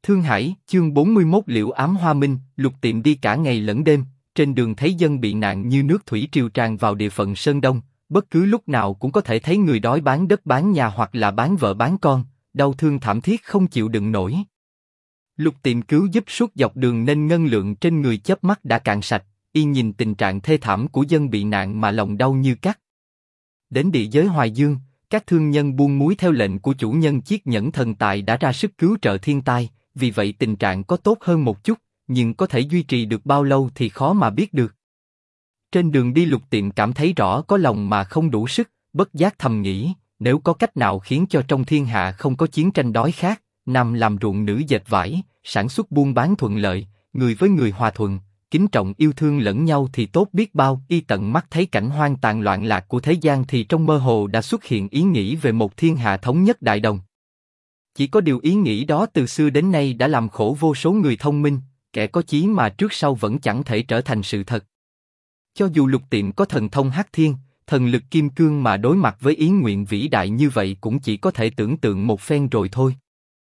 Thương Hải, chương 41 Liễu Ám Hoa Minh. Lục Tiệm đi cả ngày lẫn đêm, trên đường thấy dân bị nạn như nước thủy triều tràn vào địa phận Sơn Đông, bất cứ lúc nào cũng có thể thấy người đói bán đất bán nhà hoặc là bán vợ bán con, đau thương thảm thiết không chịu đựng nổi. Lục Tiệm cứu giúp suốt dọc đường nên ngân lượng trên người chớp mắt đã cạn sạch, y nhìn tình trạng thê thảm của dân bị nạn mà lòng đau như cắt. Đến địa giới Hoài Dương, các thương nhân buôn muối theo lệnh của chủ nhân Chiết Nhẫn Thần Tài đã ra sức cứu trợ thiên tai, vì vậy tình trạng có tốt hơn một chút, nhưng có thể duy trì được bao lâu thì khó mà biết được. Trên đường đi Lục Tiệm cảm thấy rõ có lòng mà không đủ sức, bất giác thầm nghĩ, nếu có cách nào khiến cho trong thiên hạ không có chiến tranh đói khát, nam làm ruộng nữ dệt vải, sản xuất buôn bán thuận lợi, người với người hòa thuận, kính trọng yêu thương lẫn nhau thì tốt biết bao. Y tận mắt thấy cảnh hoang tàn loạn lạc của thế gian thì trong mơ hồ đã xuất hiện ý nghĩ về một thiên hạ thống nhất đại đồng. Chỉ có điều ý nghĩ đó từ xưa đến nay đã làm khổ vô số người thông minh, kẻ có chí mà trước sau vẫn chẳng thể trở thành sự thật. Cho dù Lục Tiệm có thần thông hắc thiên, thần lực kim cương mà đối mặt với ý nguyện vĩ đại như vậy cũng chỉ có thể tưởng tượng một phen rồi thôi.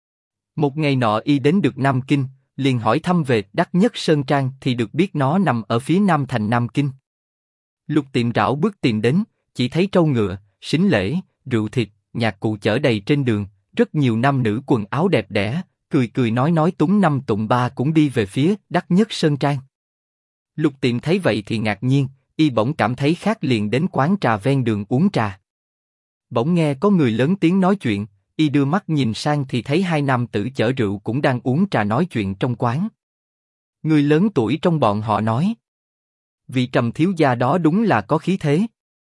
Một ngày nọ y đến được Nam Kinh, liền hỏi thăm về Đắc Nhất Sơn Trang thì được biết nó nằm ở phía nam thành Nam Kinh. Lục Tiệm rảo bước tìm đến, chỉ thấy trâu ngựa, sính lễ, rượu thịt, nhạc cụ chở đầy trên đường, rất nhiều nam nữ quần áo đẹp đẽ, cười cười nói túng năm tụng ba cũng đi về phía Đắc Nhất Sơn Trang. Lục Tiệm thấy vậy thì ngạc nhiên, y bỗng cảm thấy khác liền đến quán trà ven đường uống trà. Bỗng nghe có người lớn tiếng nói chuyện, y đưa mắt nhìn sang thì thấy hai nam tử chở rượu cũng đang uống trà nói chuyện trong quán. Người lớn tuổi trong bọn họ nói: vị Trầm thiếu gia đó đúng là có khí thế.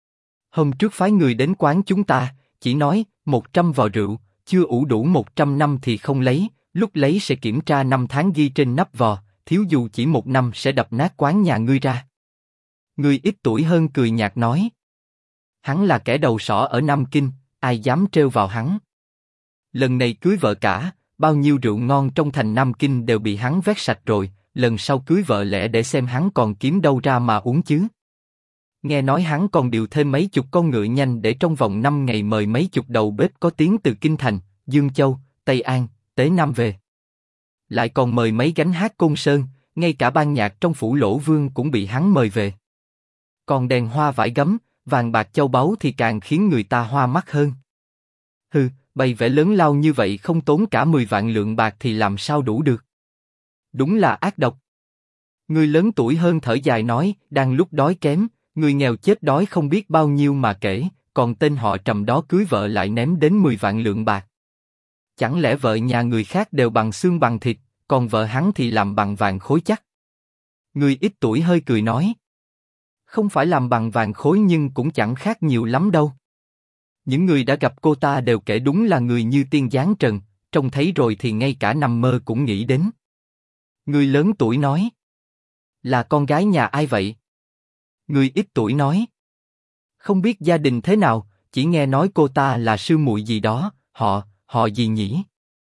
Hôm trước phái người đến quán chúng ta, chỉ nói 100 vò rượu, chưa ủ đủ 100 năm thì không lấy, lúc lấy sẽ kiểm tra năm tháng ghi trên nắp vò, thiếu dù chỉ 1 năm sẽ đập nát quán nhà ngươi ra. Người ít tuổi hơn cười nhạt nói: hắn là kẻ đầu sỏ ở Nam Kinh, ai dám trêu vào hắn. Lần này cưới vợ cả, bao nhiêu rượu ngon trong thành Nam Kinh đều bị hắn vét sạch rồi, lần sau cưới vợ lẽ để xem hắn còn kiếm đâu ra mà uống chứ. Nghe nói hắn còn điều thêm mấy chục con ngựa nhanh để trong vòng 5 ngày mời mấy chục đầu bếp có tiếng từ Kinh Thành, Dương Châu, Tây An, Tế Nam về. Lại còn mời mấy gánh hát Côn Sơn, ngay cả ban nhạc trong phủ Lỗ Vương cũng bị hắn mời về. Còn đèn hoa vải gấm, vàng bạc châu báu thì càng khiến người ta hoa mắt hơn. Hừ, bày vẽ lớn lao như vậy không tốn cả 10 vạn lượng bạc thì làm sao đủ được. Đúng là ác độc. Người lớn tuổi hơn thở dài nói, đang lúc đói kém, người nghèo chết đói không biết bao nhiêu mà kể, còn tên họ Trầm đó cưới vợ lại ném đến 10 vạn lượng bạc. Chẳng lẽ vợ nhà người khác đều bằng xương bằng thịt, còn vợ hắn thì làm bằng vàng khối chắc? Người ít tuổi hơi cười nói: không phải làm bằng vàng khối nhưng cũng chẳng khác nhiều lắm đâu. Những người đã gặp cô ta đều kể đúng là người như tiên giáng trần, trông thấy rồi thì ngay cả nằm mơ cũng nghĩ đến. Người lớn tuổi nói: là con gái nhà ai vậy? Người ít tuổi nói: không biết gia đình thế nào, chỉ nghe nói cô ta là sư muội gì đó, họ gì nhỉ?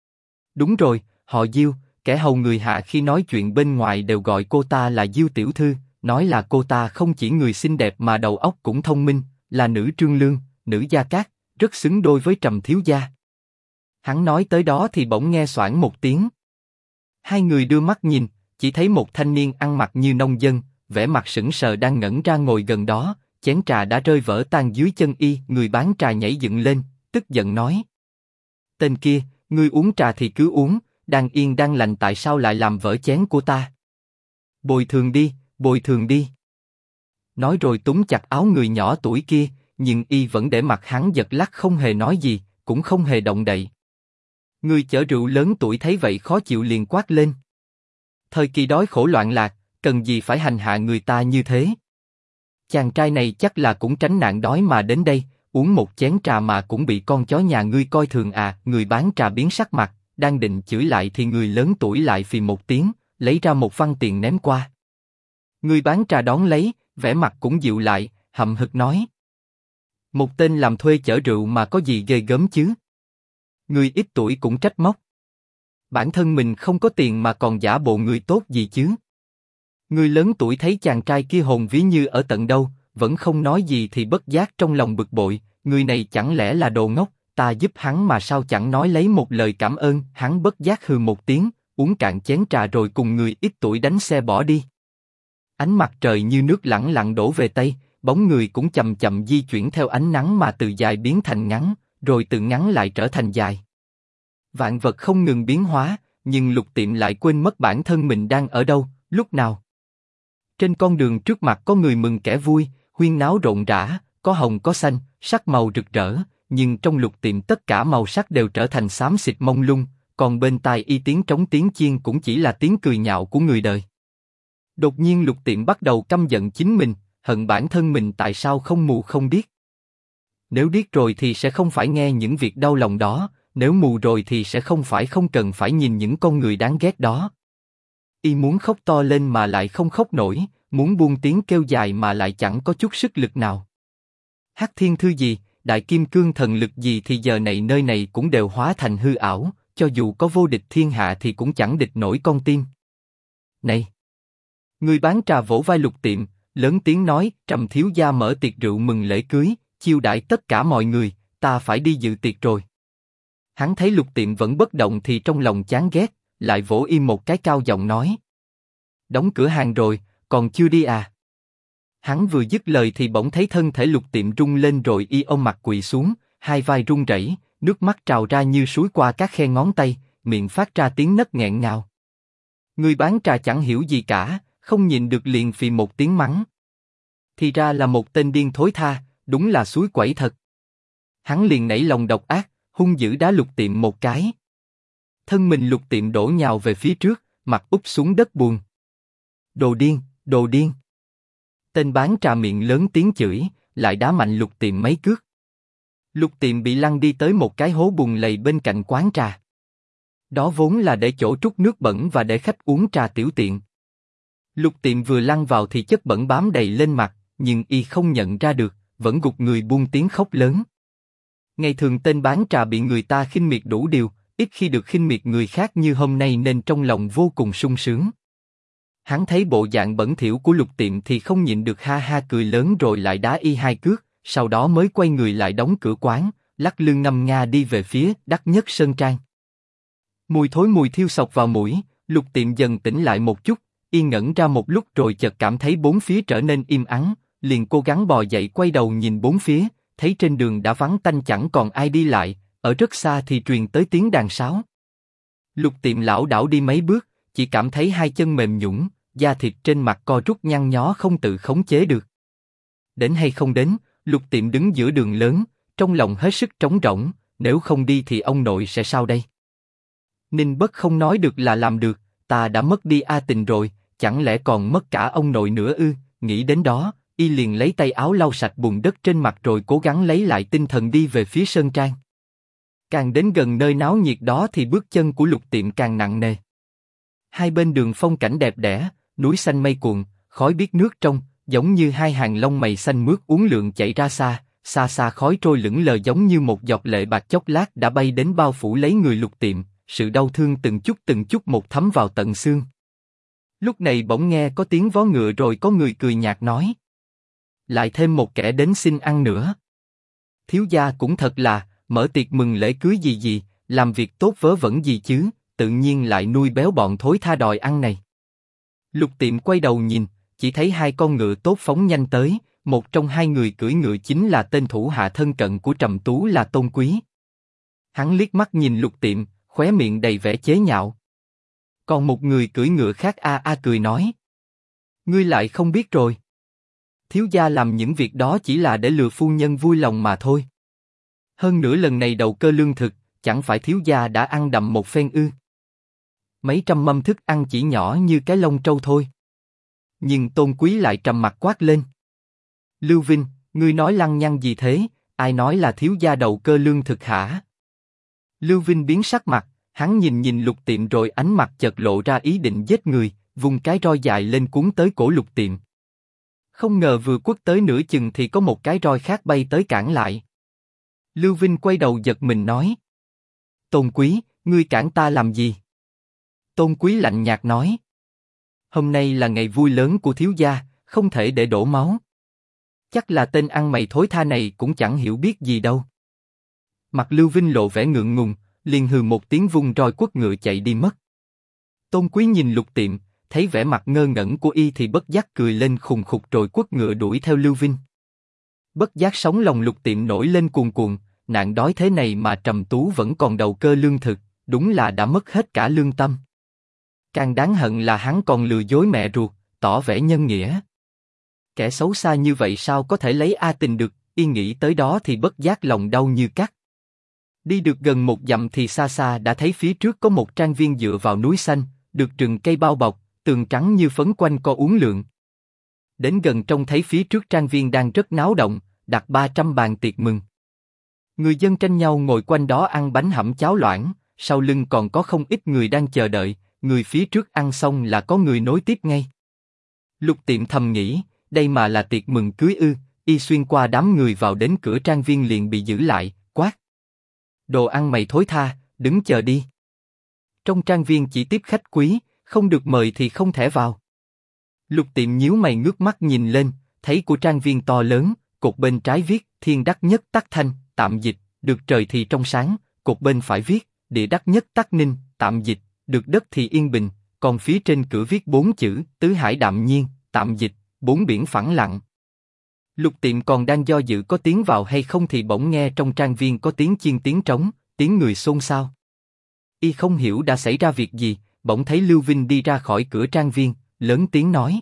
Đúng rồi, họ Diêu, kẻ hầu người hạ khi nói chuyện bên ngoài đều gọi cô ta là Diêu tiểu thư, nói là cô ta không chỉ người xinh đẹp mà đầu óc cũng thông minh, là nữ trương lương, nữ gia cát, rất xứng đôi với Trầm thiếu gia. Hắn nói tới đó thì bỗng nghe xoảng một tiếng. Hai người đưa mắt nhìn, chỉ thấy một thanh niên ăn mặc như nông dân, vẻ mặt sững sờ đang ngẩn ra ngồi gần đó, chén trà đã rơi vỡ tan dưới chân y. Người bán trà nhảy dựng lên, tức giận nói: tên kia, ngươi uống trà thì cứ uống, đang yên đang lành tại sao lại làm vỡ chén của ta? Bồi thường đi, bồi thường đi. Nói rồi túm chặt áo người nhỏ tuổi kia, nhưng y vẫn để mặt hắn giật lắc không hề nói gì, cũng không hề động đậy. Người chở rượu lớn tuổi thấy vậy khó chịu liền quát lên: thời kỳ đói khổ loạn lạc, cần gì phải hành hạ người ta như thế? Chàng trai này chắc là cũng tránh nạn đói mà đến đây, uống một chén trà mà cũng bị con chó nhà ngươi coi thường à? Người bán trà biến sắc mặt, đang định chửi lại thì người lớn tuổi lại phì một tiếng, lấy ra một văn tiền ném qua. Người bán trà đón lấy, vẻ mặt cũng dịu lại, hậm hực nói: một tên làm thuê chở rượu mà có gì ghê gớm chứ? Người ít tuổi cũng trách móc: bản thân mình không có tiền mà còn giả bộ người tốt gì chứ? Người lớn tuổi thấy chàng trai kia hồn ví như ở tận đâu, vẫn không nói gì thì bất giác trong lòng bực bội, người này chẳng lẽ là đồ ngốc, ta giúp hắn mà sao chẳng nói lấy một lời cảm ơn? Hắn bất giác hừ một tiếng, uống cạn chén trà rồi cùng người ít tuổi đánh xe bỏ đi. Ánh mặt trời như nước lẳng lặng đổ về Tây, bóng người cũng chậm chậm di chuyển theo ánh nắng mà từ dài biến thành ngắn, rồi từ ngắn lại trở thành dài. Vạn vật không ngừng biến hóa, nhưng Lục Tiệm lại quên mất bản thân mình đang ở đâu, lúc nào. Trên con đường trước mặt có người mừng kẻ vui, huyên náo rộn rã, có hồng có xanh, sắc màu rực rỡ, nhưng trong Lục Tiệm tất cả màu sắc đều trở thành xám xịt mông lung, còn bên tai y tiếng trống tiếng chiên cũng chỉ là tiếng cười nhạo của người đời. Đột nhiên Lục Tiệm bắt đầu căm giận chính mình, hận bản thân mình tại sao không mù không điếc. Nếu điếc rồi thì sẽ không phải nghe những việc đau lòng đó, nếu mù rồi thì sẽ không cần phải nhìn những con người đáng ghét đó. Y muốn khóc to lên mà lại không khóc nổi, muốn buông tiếng kêu dài mà lại chẳng có chút sức lực nào. Hắc Thiên Thư gì, Đại Kim Cương Thần Lực gì thì giờ này nơi này cũng đều hóa thành hư ảo, cho dù có vô địch thiên hạ thì cũng chẳng địch nổi con tim. Này! Người bán trà vỗ vai Lục Tiệm, lớn tiếng nói, Trầm thiếu gia mở tiệc rượu mừng lễ cưới, chiêu đãi tất cả mọi người, ta phải đi dự tiệc rồi. Hắn thấy Lục Tiệm vẫn bất động thì trong lòng chán ghét, lại vỗ im một cái cao giọng nói. Đóng cửa hàng rồi, còn chưa đi à? Hắn vừa dứt lời thì bỗng thấy thân thể Lục Tiệm rung lên rồi y ôm mặt quỳ xuống, hai vai run rẩy, nước mắt trào ra như suối qua các khe ngón tay, miệng phát ra tiếng nấc nghẹn ngào. Người bán trà chẳng hiểu gì cả, không nhịn được liền phì một tiếng mắng. Thì ra là một tên điên thối tha, đúng là suối quẩy thật. Hắn liền nảy lòng độc ác, hung dữ đá Lục Tiệm một cái. Thân mình Lục Tiệm đổ nhào về phía trước, mặt úp xuống đất buồn. Đồ điên, đồ điên. Tên bán trà miệng lớn tiếng chửi, lại đá mạnh Lục Tiệm mấy cước. Lục Tiệm bị lăn đi tới một cái hố bùn lầy bên cạnh quán trà. Đó vốn là để chỗ trút nước bẩn và để khách uống trà tiểu tiện. Lục Tiệm vừa lăn vào thì chất bẩn bám đầy lên mặt, nhưng y không nhận ra được, vẫn gục người buông tiếng khóc lớn. Ngày thường tên bán trà bị người ta khinh miệt đủ điều, ít khi được khinh miệt người khác như hôm nay nên trong lòng vô cùng sung sướng. Hắn thấy bộ dạng bẩn thỉu của Lục Tiệm thì không nhịn được ha ha cười lớn rồi lại đá y hai cước, sau đó mới quay người lại đóng cửa quán, lắc lư ngâm nga đi về phía Đắc Nhất Sơn Trang. Mùi thối mùi thiêu sộc vào mũi, Lục Tiệm dần tỉnh lại một chút, y ngẩn ra một lúc rồi chợt cảm thấy bốn phía trở nên im ắng, liền cố gắng bò dậy quay đầu nhìn bốn phía, thấy trên đường đã vắng tanh chẳng còn ai đi lại, ở rất xa thì truyền tới tiếng đàn sáo. Lục Tiệm lảo đảo đi mấy bước, chỉ cảm thấy hai chân mềm nhũn, da thịt trên mặt co rút nhăn nhó không tự khống chế được. Đến hay không đến, Lục Tiệm đứng giữa đường lớn, trong lòng hết sức trống rỗng, nếu không đi thì ông nội sẽ sao đây? Ninh Bất không nói được là làm được, ta đã mất đi A Tình rồi, chẳng lẽ còn mất cả ông nội nữa ư? Nghĩ đến đó, y liền lấy tay áo lau sạch bùn đất trên mặt rồi cố gắng lấy lại tinh thần đi về phía sơn trang. Càng đến gần nơi náo nhiệt đó thì bước chân của Lục Tiệm càng nặng nề. Hai bên đường phong cảnh đẹp đẽ, núi xanh mây cuồn, khói biếc nước trong, giống như hai hàng lông mày xanh mướt uốn lượn chạy ra xa, xa xa khói trôi lững lờ giống như một giọt lệ bạc chốc lát đã bay đến bao phủ lấy người Lục Tiệm, sự đau thương từng chút một thấm vào tận xương. Lúc này bỗng nghe có tiếng vó ngựa rồi có người cười nhạt nói. Lại thêm một kẻ đến xin ăn nữa. Thiếu gia cũng thật là, mở tiệc mừng lễ cưới gì gì, làm việc tốt vớ vẩn gì chứ, tự nhiên lại nuôi béo bọn thối tha đòi ăn này. Lục Tiệm quay đầu nhìn, chỉ thấy hai con ngựa tốt phóng nhanh tới, một trong hai người cưỡi ngựa chính là tên thủ hạ thân cận của Trầm Tú là Tôn Quý. Hắn liếc mắt nhìn Lục Tiệm, khóe miệng đầy vẻ chế nhạo. Còn một người cưỡi ngựa khác cười nói. Ngươi lại không biết rồi. Thiếu gia làm những việc đó chỉ là để lừa phu nhân vui lòng mà thôi. Hơn nữa lần này đầu cơ lương thực, chẳng phải thiếu gia đã ăn đậm một phen ư? Mấy trăm mâm thức ăn chỉ nhỏ như cái lông trâu thôi. Nhưng Tôn Quý lại trầm mặt quát lên. Lưu Vinh, ngươi nói lăng nhăng gì thế? Ai nói là thiếu gia đầu cơ lương thực hả? Lưu Vinh biến sắc mặt, hắn nhìn Lục Tiệm rồi ánh mặt chợt lộ ra ý định giết người, vung cái roi dài lên cuốn tới cổ Lục Tiệm. Không ngờ vừa quất tới nửa chừng thì có một cái roi khác bay tới cản lại. Lưu Vinh quay đầu giật mình nói. Tôn Quý, ngươi cản ta làm gì? Tôn Quý lạnh nhạt nói. Hôm nay là ngày vui lớn của thiếu gia, không thể để đổ máu. Chắc là tên ăn mày thối tha này cũng chẳng hiểu biết gì đâu. Mặt Lưu Vinh lộ vẻ ngượng ngùng, liền hừ một tiếng vung roi quất ngựa chạy đi mất. Tôn Quý nhìn Lục Tiệm, thấy vẻ mặt ngơ ngẩn của y thì bất giác cười lên khùng khục rồi quất ngựa đuổi theo Lưu Vinh. Bất giác sống lòng Lục Tiệm nổi lên cuồn cuộn, nạn đói thế này mà Trầm Tú vẫn còn đầu cơ lương thực, đúng là đã mất hết cả lương tâm. Càng đáng hận là hắn còn lừa dối mẹ ruột, tỏ vẻ nhân nghĩa. Kẻ xấu xa như vậy sao có thể lấy A Tình được, y nghĩ tới đó thì bất giác lòng đau như cắt. Đi được gần một dặm thì xa xa đã thấy phía trước có một trang viên dựa vào núi xanh, được rừng cây bao bọc, tường trắng như phấn quanh co uốn lượn. Đến gần trông thấy phía trước trang viên đang rất náo động, đặt 300 bàn tiệc mừng. Người dân tranh nhau ngồi quanh đó ăn bánh hẩm cháo loãng, sau lưng còn có không ít người đang chờ đợi, người phía trước ăn xong là có người nối tiếp ngay. Lục Tiệm thầm nghĩ, đây mà là tiệc mừng cưới ư? Y xuyên qua đám người vào đến cửa trang viên liền bị giữ lại, quát: đồ ăn mày thối tha, đứng chờ đi. Trong trang viên chỉ tiếp khách quý, không được mời thì không thể vào. Lục Tiệm nhíu mày ngước mắt nhìn lên, thấy của trang viên to lớn, cột bên trái viết thiên đắc nhất tắc thanh, tạm dịch, được trời thì trong sáng, cột bên phải viết địa đắc nhất tắc ninh, tạm dịch, được đất thì yên bình, còn phía trên cửa viết 4 chữ tứ hải đạm nhiên, tạm dịch, 4 biển phẳng lặng. Lục Tiệm còn đang do dự có tiến vào hay không thì bỗng nghe trong trang viên có tiếng chiên tiếng trống, tiếng người xôn xao. Y không hiểu đã xảy ra việc gì, bỗng thấy Lưu Vinh đi ra khỏi cửa trang viên, lớn tiếng nói: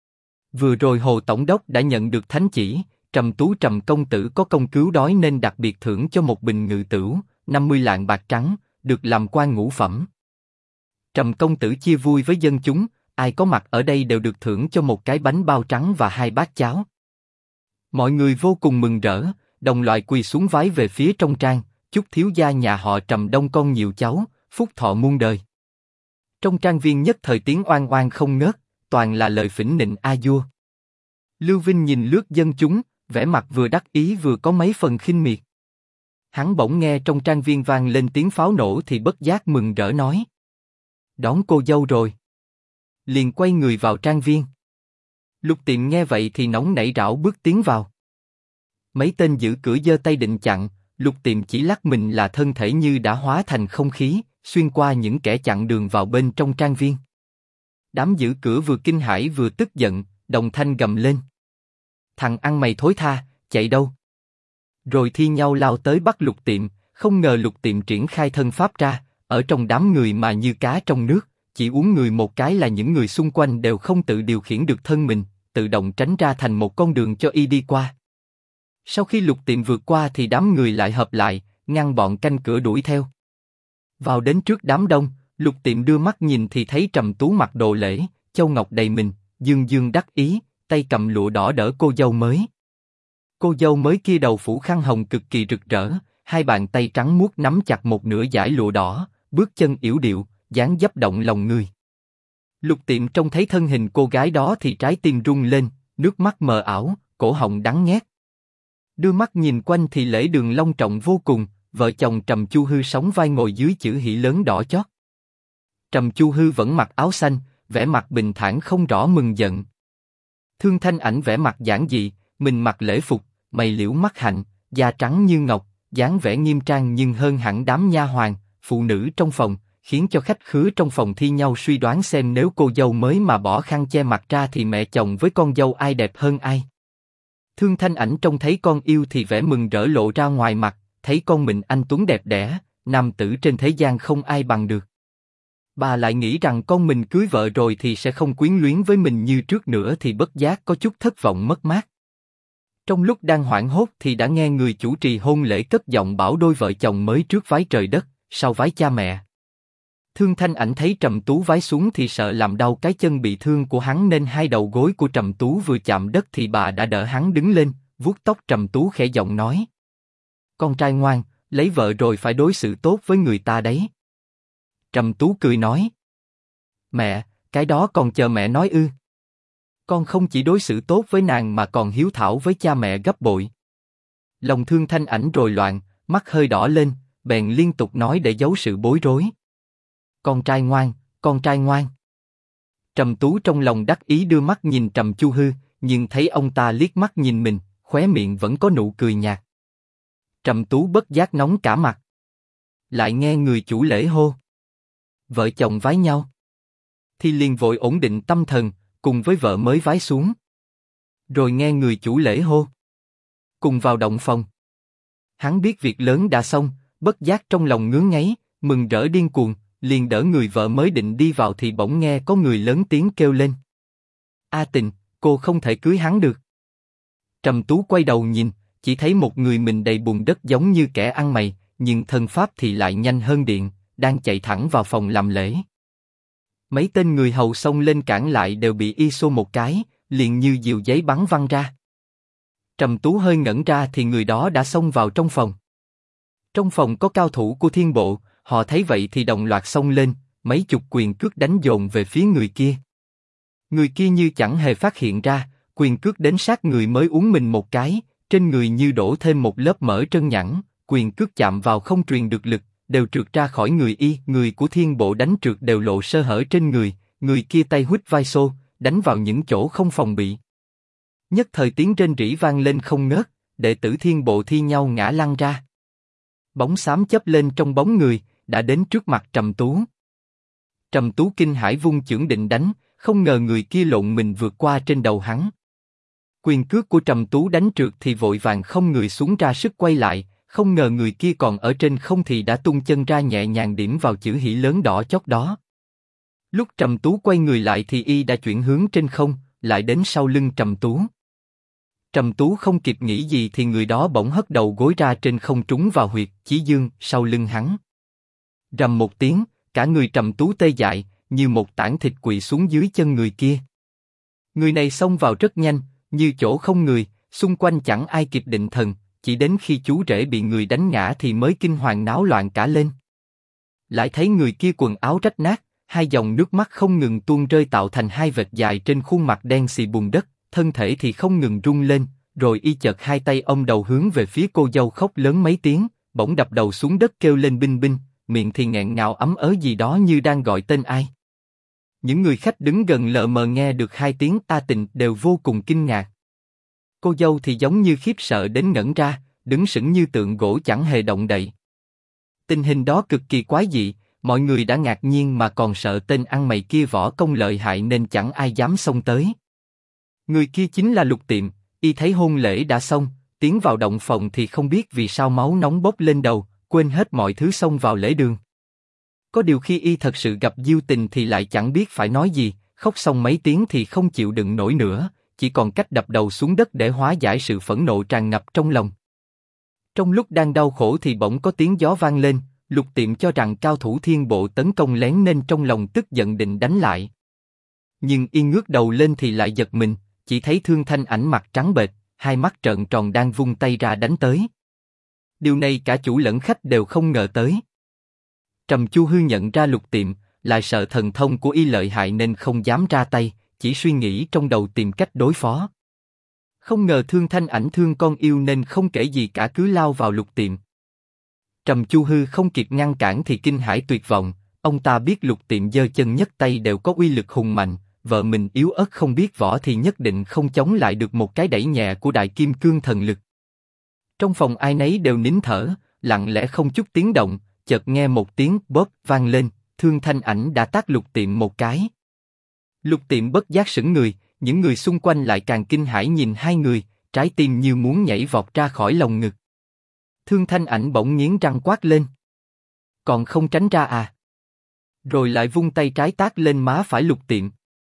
vừa rồi Hồ Tổng đốc đã nhận được thánh chỉ, Trầm Tú Trầm công tử có công cứu đói nên đặc biệt thưởng cho một bình ngự tửu, 50 lạng bạc trắng, được làm quan ngũ phẩm. Trầm công tử chia vui với dân chúng, ai có mặt ở đây đều được thưởng cho một cái bánh bao trắng và 2 bát cháo. Mọi người vô cùng mừng rỡ, đồng loạt quỳ xuống vái về phía trong trang, chúc thiếu gia nhà họ Trầm đông con nhiều cháu, phúc thọ muôn đời. Trong trang viên nhất thời tiếng oan oan không ngớt, toàn là lời phỉnh nịnh a vua. Lưu Vinh nhìn lướt dân chúng, vẻ mặt vừa đắc ý vừa có mấy phần khinh miệt. Hắn bỗng nghe trong trang viên vang lên tiếng pháo nổ thì bất giác mừng rỡ nói: đón cô dâu rồi. Liền quay người vào trang viên. Lục Tiệm nghe vậy thì nóng nảy rảo bước tiến vào. Mấy tên giữ cửa giơ tay định chặn, Lục Tiệm chỉ lắc mình là thân thể như đã hóa thành không khí, xuyên qua những kẻ chặn đường vào bên trong trang viên. Đám giữ cửa vừa kinh hãi vừa tức giận, đồng thanh gầm lên: thằng ăn mày thối tha, chạy đâu? Rồi thi nhau lao tới bắt Lục Tiệm, không ngờ Lục Tiệm triển khai thân pháp ra, ở trong đám người mà như cá trong nước, chỉ uốn người một cái là những người xung quanh đều không tự điều khiển được thân mình, tự động tránh ra thành một con đường cho y đi qua. Sau khi Lục Tiệm vượt qua thì đám người lại hợp lại, ngăn bọn canh cửa đuổi theo. Vào đến trước đám đông, Lục Tiệm đưa mắt nhìn thì thấy Trầm Tú mặc đồ lễ, châu ngọc đầy mình, dương dương đắc ý, tay cầm lụa đỏ đỡ cô dâu mới. Cô dâu mới kia đầu phủ khăn hồng cực kỳ rực rỡ, hai bàn tay trắng muốt nắm chặt một nửa dải lụa đỏ, bước chân yểu điệu, dáng dấp động lòng người. Lục Tiệm trông thấy thân hình cô gái đó thì trái tim rung lên, nước mắt mờ ảo, cổ họng đắng nghét. Đưa mắt nhìn quanh thì lễ đường long trọng vô cùng, vợ chồng Trầm Chu Hư sóng vai ngồi dưới chữ hỷ lớn đỏ chót. Trầm Chu Hư vẫn mặc áo xanh, vẻ mặt bình thản không rõ mừng giận. Thương Thanh Ảnh vẻ mặt giản dị, mình mặc lễ phục, mày liễu mắt hạnh, da trắng như ngọc, dáng vẻ nghiêm trang nhưng hơn hẳn đám nha hoàn, phụ nữ trong phòng, khiến cho khách khứa trong phòng thi nhau suy đoán xem nếu cô dâu mới mà bỏ khăn che mặt ra thì mẹ chồng với con dâu ai đẹp hơn ai. Thương Thanh Ảnh trông thấy con yêu thì vẻ mừng rỡ lộ ra ngoài mặt, thấy con mình anh tuấn đẹp đẽ, nam tử trên thế gian không ai bằng được. Bà lại nghĩ rằng con mình cưới vợ rồi thì sẽ không quyến luyến với mình như trước nữa thì bất giác có chút thất vọng mất mát. Trong lúc đang hoảng hốt thì đã nghe người chủ trì hôn lễ cất giọng bảo đôi vợ chồng mới trước vái trời đất, sau vái cha mẹ. Thương Thanh Ảnh thấy Trầm Tú vái xuống thì sợ làm đau cái chân bị thương của hắn nên hai đầu gối của Trầm Tú vừa chạm đất thì bà đã đỡ hắn đứng lên, vuốt tóc Trầm Tú khẽ giọng nói: con trai ngoan, lấy vợ rồi phải đối xử tốt với người ta đấy. Trầm Tú cười nói: mẹ, cái đó còn chờ mẹ nói ư? Con không chỉ đối xử tốt với nàng mà còn hiếu thảo với cha mẹ gấp bội. Lòng Thương Thanh Ảnh rồi loạn, mắt hơi đỏ lên, bèn liên tục nói để giấu sự bối rối: con trai ngoan, con trai ngoan. Trầm Tú trong lòng đắc ý đưa mắt nhìn Trầm Chu Hư, nhưng thấy ông ta liếc mắt nhìn mình, khóe miệng vẫn có nụ cười nhạt. Trầm Tú bất giác nóng cả mặt. Lại nghe người chủ lễ hô: vợ chồng vái nhau. thì liền vội ổn định tâm thần, cùng với vợ mới vái xuống. Rồi nghe người chủ lễ hô. Cùng vào động phòng. Hắn biết việc lớn đã xong, bất giác trong lòng ngứa ngáy, mừng rỡ điên cuồng, liền đỡ người vợ mới định đi vào thì bỗng nghe có người lớn tiếng kêu lên. A Tình, cô không thể cưới hắn được. Trầm Tú quay đầu nhìn, chỉ thấy một người mình đầy bùn đất giống như kẻ ăn mày, nhưng thân pháp thì lại nhanh hơn điện, đang chạy thẳng vào phòng làm lễ. Mấy tên người hầu xông lên cản lại đều bị y xô một cái, liền như diều giấy bắn văng ra. Trầm Tú hơi ngẩn ra thì người đó đã xông vào trong phòng. Trong phòng có cao thủ của Thiên Bộ, họ thấy vậy thì đồng loạt xông lên, mấy chục quyền cước đánh dồn về phía người kia. Người kia như chẳng hề phát hiện ra, quyền cước đến sát người mới uốn mình một cái, trên người như đổ thêm một lớp mỡ trơn nhẵn, quyền cước chạm vào không truyền được lực, đều trượt ra khỏi người y. Người của Thiên Bộ đánh trượt đều lộ sơ hở trên người kia tay huýt vai xô, đánh vào những chỗ không phòng bị. Nhất thời tiếng rên rỉ vang lên không ngớt, đệ tử Thiên Bộ thi nhau ngã lăn ra. Bóng xám chớp lên trong bóng người, đã đến trước mặt Trầm Tú. Trầm Tú kinh hãi vung chưởng định đánh, không ngờ người kia lộn mình vượt qua trên đầu hắn. Quyền cước của Trầm Tú đánh trượt thì vội vàng không người xuống ra sức quay lại, không ngờ người kia còn ở trên không thì đã tung chân ra nhẹ nhàng điểm vào chữ hỷ lớn đỏ chót đó. Lúc Trầm Tú quay người lại thì y đã chuyển hướng trên không, lại đến sau lưng Trầm Tú. Trầm Tú không kịp nghĩ gì thì người đó bỗng hất đầu gối ra trên không trúng vào huyệt chí dương sau lưng hắn. Rầm một tiếng, cả người Trầm Tú tê dại, như một tảng thịt quỵ xuống dưới chân người kia. Người này xông vào rất nhanh, như chỗ không người, xung quanh chẳng ai kịp định thần, chỉ đến khi chú rể bị người đánh ngã thì mới kinh hoàng náo loạn cả lên. Lại thấy người kia quần áo rách nát, hai dòng nước mắt không ngừng tuôn rơi tạo thành hai vệt dài trên khuôn mặt đen xì bùn đất, thân thể thì không ngừng rung lên, rồi y chợt hai tay ôm đầu hướng về phía cô dâu khóc lớn mấy tiếng, bỗng đập đầu xuống đất kêu lên binh binh, miệng thì nghẹn ngào ấm ớ gì đó như đang gọi tên ai. Những người khách đứng gần lờ mờ nghe được hai tiếng A Tình đều vô cùng kinh ngạc. Cô dâu thì giống như khiếp sợ đến ngẩn ra, đứng sững như tượng gỗ chẳng hề động đậy. Tình hình đó cực kỳ quái dị, mọi người đã ngạc nhiên mà còn sợ tên ăn mày kia võ công lợi hại nên chẳng ai dám xông tới. Người kia chính là Lục Tiệm, y thấy hôn lễ đã xong, tiến vào động phòng thì không biết vì sao máu nóng bốc lên đầu, quên hết mọi thứ xông vào lễ đường. Có điều khi y thật sự gặp Diêu Tình thì lại chẳng biết phải nói gì, khóc xong mấy tiếng thì không chịu đựng nổi nữa, chỉ còn cách đập đầu xuống đất để hóa giải sự phẫn nộ tràn ngập trong lòng. Trong lúc đang đau khổ thì bỗng có tiếng gió vang lên, Lục Tiệm cho rằng cao thủ Thiên Bộ tấn công lén nên trong lòng tức giận định đánh lại. Nhưng y ngước đầu lên thì lại giật mình, chỉ thấy Thương Thanh Ảnh mặt trắng bệch, hai mắt trợn tròn đang vung tay ra đánh tới. Điều này cả chủ lẫn khách đều không ngờ tới. Trầm Chu Hư nhận ra Lục Tiệm, lại sợ thần thông của y lợi hại nên không dám ra tay, chỉ suy nghĩ trong đầu tìm cách đối phó. Không ngờ Thương Thanh Ảnh thương con yêu nên không kể gì cả cứ lao vào Lục Tiệm. Trầm Chu Hư không kịp ngăn cản thì kinh hãi tuyệt vọng, ông ta biết Lục Tiệm giơ chân nhấc tay đều có uy lực hùng mạnh, vợ mình yếu ớt không biết võ thì nhất định không chống lại được một cái đẩy nhẹ của Đại Kim Cương thần lực. Trong phòng ai nấy đều nín thở, lặng lẽ không chút tiếng động, chợt nghe một tiếng bóp vang lên, Thương Thanh Ảnh đã tát Lục Tiệm một cái. Lục Tiệm bất giác sững người, những người xung quanh lại càng kinh hãi nhìn hai người, trái tim như muốn nhảy vọt ra khỏi lồng ngực. Thương Thanh Ảnh bỗng nghiến răng quát lên. Còn không tránh ra à? Rồi lại vung tay trái tát lên má phải Lục Tiệm.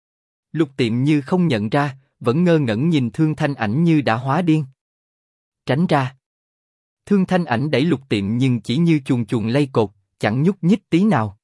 Lục Tiệm như không nhận ra, vẫn ngơ ngẩn nhìn Thương Thanh Ảnh như đã hóa điên. Tránh ra. Thương Thanh Ảnh đẩy Lục Tiệm nhưng chỉ như chuồn chuồn lay cột, chẳng nhúc nhích tí nào.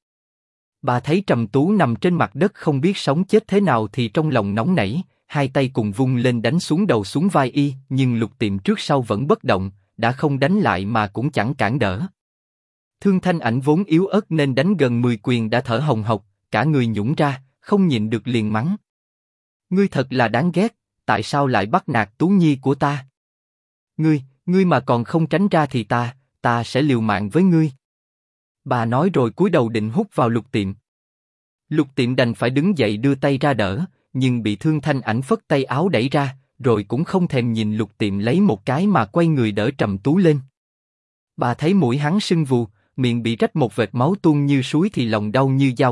Bà thấy Trầm Tú nằm trên mặt đất không biết sống chết thế nào thì trong lòng nóng nảy, hai tay cùng vung lên đánh xuống đầu xuống vai y, nhưng Lục Tiệm trước sau vẫn bất động, đã không đánh lại mà cũng chẳng cản đỡ. Thương Thanh Ảnh vốn yếu ớt nên đánh gần 10 quyền đã thở hồng hộc, cả người nhũn ra, không nhịn được liền mắng. Ngươi thật là đáng ghét, tại sao lại bắt nạt Tú Nhi của ta? Ngươi mà còn không tránh ra thì ta sẽ liều mạng với ngươi. Bà nói rồi cúi đầu định hút vào Lục Tiệm. Lục Tiệm đành phải đứng dậy đưa tay ra đỡ, nhưng bị Thương Thanh Ảnh phất tay áo đẩy ra, rồi cũng không thèm nhìn Lục Tiệm lấy một cái mà quay người đỡ Trầm Tú lên. Bà thấy mũi hắn sưng vù, miệng bị rách một vệt máu tuôn như suối thì lòng đau như dao cắt,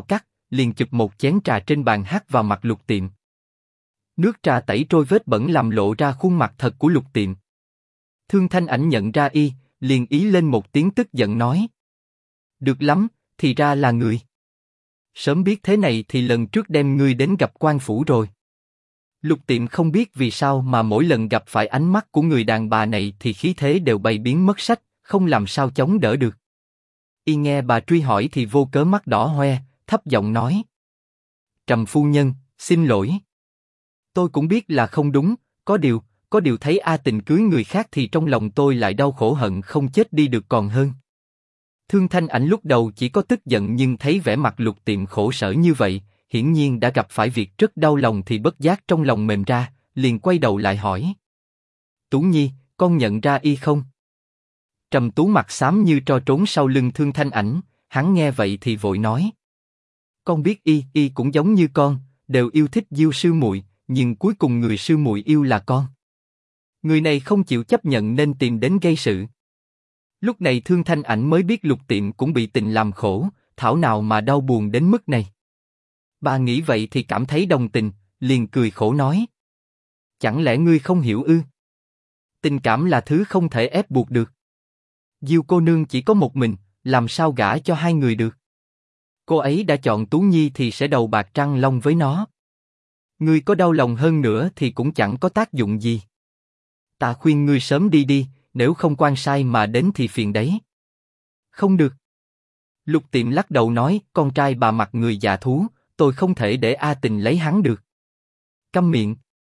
liền chụp một chén trà trên bàn hắt vào mặt Lục Tiệm. Nước trà tẩy trôi vết bẩn làm lộ ra khuôn mặt thật của Lục Tiệm. Thương Thanh Ảnh nhận ra y, liền ý lên một tiếng tức giận nói: được lắm, thì ra là người. Sớm biết thế này thì lần trước đem ngươi đến gặp quan phủ rồi. Lục Tiệm không biết vì sao mà mỗi lần gặp phải ánh mắt của người đàn bà này thì khí thế đều bay biến mất sách, không làm sao chống đỡ được. Y nghe bà truy hỏi thì vô cớ mắt đỏ hoe, thấp giọng nói: Trầm phu nhân, xin lỗi. Tôi cũng biết là không đúng, có điều thấy A Tình cưới người khác thì trong lòng tôi lại đau khổ hận không chết đi được còn hơn. Thương Thanh Ảnh lúc đầu chỉ có tức giận nhưng thấy vẻ mặt Lục Tiệm khổ sở như vậy, hiển nhiên đã gặp phải việc rất đau lòng thì bất giác trong lòng mềm ra, liền quay đầu lại hỏi: Tú Nhi, con nhận ra y không? Trầm Tú mặt xám như tro trốn sau lưng Thương Thanh Ảnh, hắn nghe vậy thì vội nói: Con biết y cũng giống như con, đều yêu thích Diêu sư muội, nhưng cuối cùng người sư muội yêu là con. Người này không chịu chấp nhận nên tìm đến gây sự. Lúc này Thương Thanh Ảnh mới biết Lục Tiệm cũng bị tình làm khổ, thảo nào mà đau buồn đến mức này. Bà nghĩ vậy thì cảm thấy đồng tình, liền cười khổ nói: Chẳng lẽ ngươi không hiểu ư? Tình cảm là thứ không thể ép buộc được. Diêu cô nương chỉ có một mình, làm sao gả cho hai người được? Cô ấy đã chọn Tú Nhi thì sẽ đầu bạc trăng long với nó. Ngươi có đau lòng hơn nữa thì cũng chẳng có tác dụng gì. Ta khuyên ngươi sớm đi đi, nếu không quan sai mà đến thì phiền đấy. Không được. Lục Tiệm lắc đầu nói: Con trai bà mặt người già thú, tôi không thể để A Tình lấy hắn được. Câm miệng.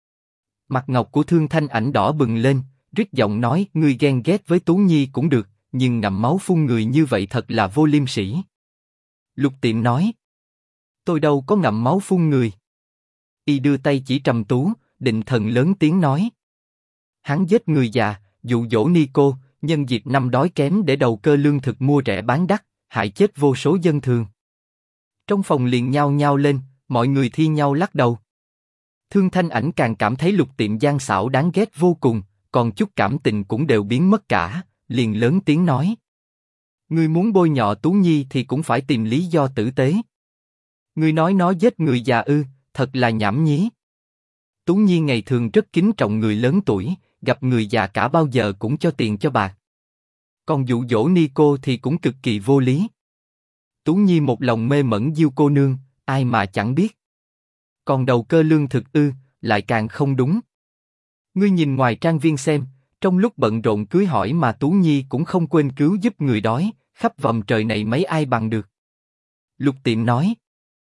Mặt ngọc của Thương Thanh Ảnh đỏ bừng lên, rít giọng nói: Ngươi ghen ghét với Tú Nhi cũng được, nhưng ngậm máu phun người như vậy thật là vô liêm sỉ. Lục Tiệm nói: Tôi đâu có ngậm máu phun người. Y đưa tay chỉ Trầm Tú, định thần lớn tiếng nói: Hắn giết người già, dụ dỗ ni cô, nhân dịp năm đói kém để đầu cơ lương thực mua rẻ bán đắt, hại chết vô số dân thường. Trong phòng liền nhao nhao lên, mọi người thi nhau lắc đầu. Thương Thanh Ảnh càng cảm thấy Lục Tiệm gian xảo đáng ghét vô cùng, còn chút cảm tình cũng đều biến mất cả, liền lớn tiếng nói: Ngươi muốn bôi nhọ Tú Nhi thì cũng phải tìm lý do tử tế. Ngươi nói nó giết người già ư, thật là nhảm nhí. Tú Nhi ngày thường rất kính trọng người lớn tuổi, gặp người già cả bao giờ cũng cho tiền cho bạc. Còn dụ dỗ ni cô thì cũng cực kỳ vô lý. Tú Nhi một lòng mê mẩn Diêu cô nương, ai mà chẳng biết. Còn đầu cơ lương thực ư, lại càng không đúng. Ngươi nhìn ngoài trang viên xem, trong lúc bận rộn cưới hỏi mà Tú Nhi cũng không quên cứu giúp người đói, khắp vòng trời này mấy ai bằng được. Lục Tiệm nói: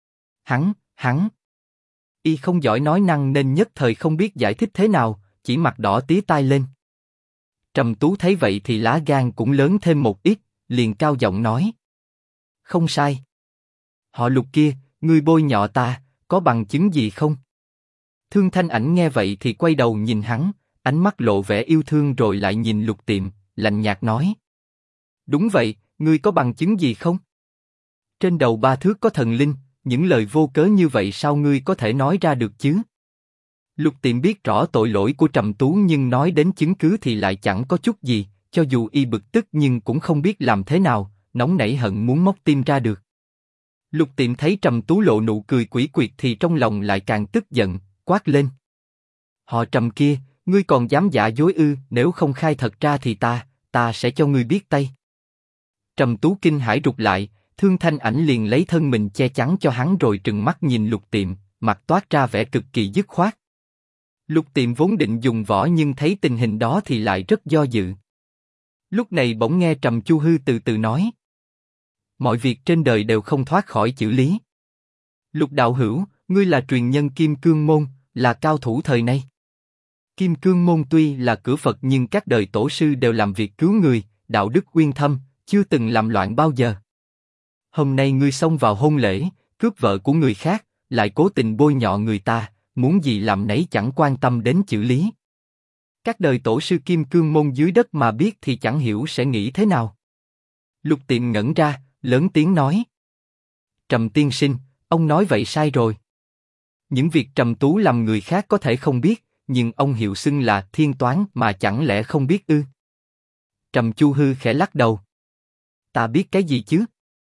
Hắn. Y không giỏi nói năng nên nhất thời không biết giải thích thế nào, chỉ mặt đỏ tía tai lên. Trầm Tú thấy vậy thì lá gan cũng lớn thêm một ít, liền cao giọng nói: Không sai. Họ Lục kia, ngươi bôi nhọ ta, có bằng chứng gì không? Thương Thanh Ảnh nghe vậy thì quay đầu nhìn hắn, ánh mắt lộ vẻ yêu thương rồi lại nhìn Lục Tiệm, lạnh nhạt nói: Đúng vậy, ngươi có bằng chứng gì không? Trên đầu ba thước có thần linh, những lời vô cớ như vậy sao ngươi có thể nói ra được chứ? Lục Tiệm biết rõ tội lỗi của Trầm Tú nhưng nói đến chứng cứ thì lại chẳng có chút gì, cho dù y bực tức nhưng cũng không biết làm thế nào, nóng nảy hận muốn móc tim ra được. Lục Tiệm thấy Trầm Tú lộ nụ cười quỷ quyệt thì trong lòng lại càng tức giận, quát lên: Họ Trầm kia, ngươi còn dám giả dối ư? Nếu không khai thật ra thì ta sẽ cho ngươi biết tay. Trầm Tú kinh hãi rụt lại, Thương Thanh Ảnh liền lấy thân mình che chắn cho hắn rồi trừng mắt nhìn Lục Tiệm, mặt toát ra vẻ cực kỳ dứt khoát. Lục Tiệm vốn định dùng võ nhưng thấy tình hình đó thì lại rất do dự. Lúc này bỗng nghe Trầm Chu Hư từ từ nói: Mọi việc trên đời đều không thoát khỏi chữ lý. Lục đạo hữu, ngươi là truyền nhân Kim Cương môn, là cao thủ thời nay. Kim Cương môn tuy là cửa Phật nhưng các đời tổ sư đều làm việc cứu người, đạo đức uyên thâm, chưa từng làm loạn bao giờ. Hôm nay ngươi xông vào hôn lễ, cướp vợ của người khác, lại cố tình bôi nhọ người ta, muốn gì làm nấy chẳng quan tâm đến chữ lý. Các đời tổ sư Kim Cương môn dưới đất mà biết thì chẳng hiểu sẽ nghĩ thế nào. Lục Tiệm ngẩn ra, lớn tiếng nói: Trầm tiên sinh, ông nói vậy sai rồi. Những việc Trầm Tú làm người khác có thể không biết, nhưng ông hiệu xưng là thiên toán mà chẳng lẽ không biết ư? Trầm Chu Hư khẽ lắc đầu: Ta biết cái gì chứ?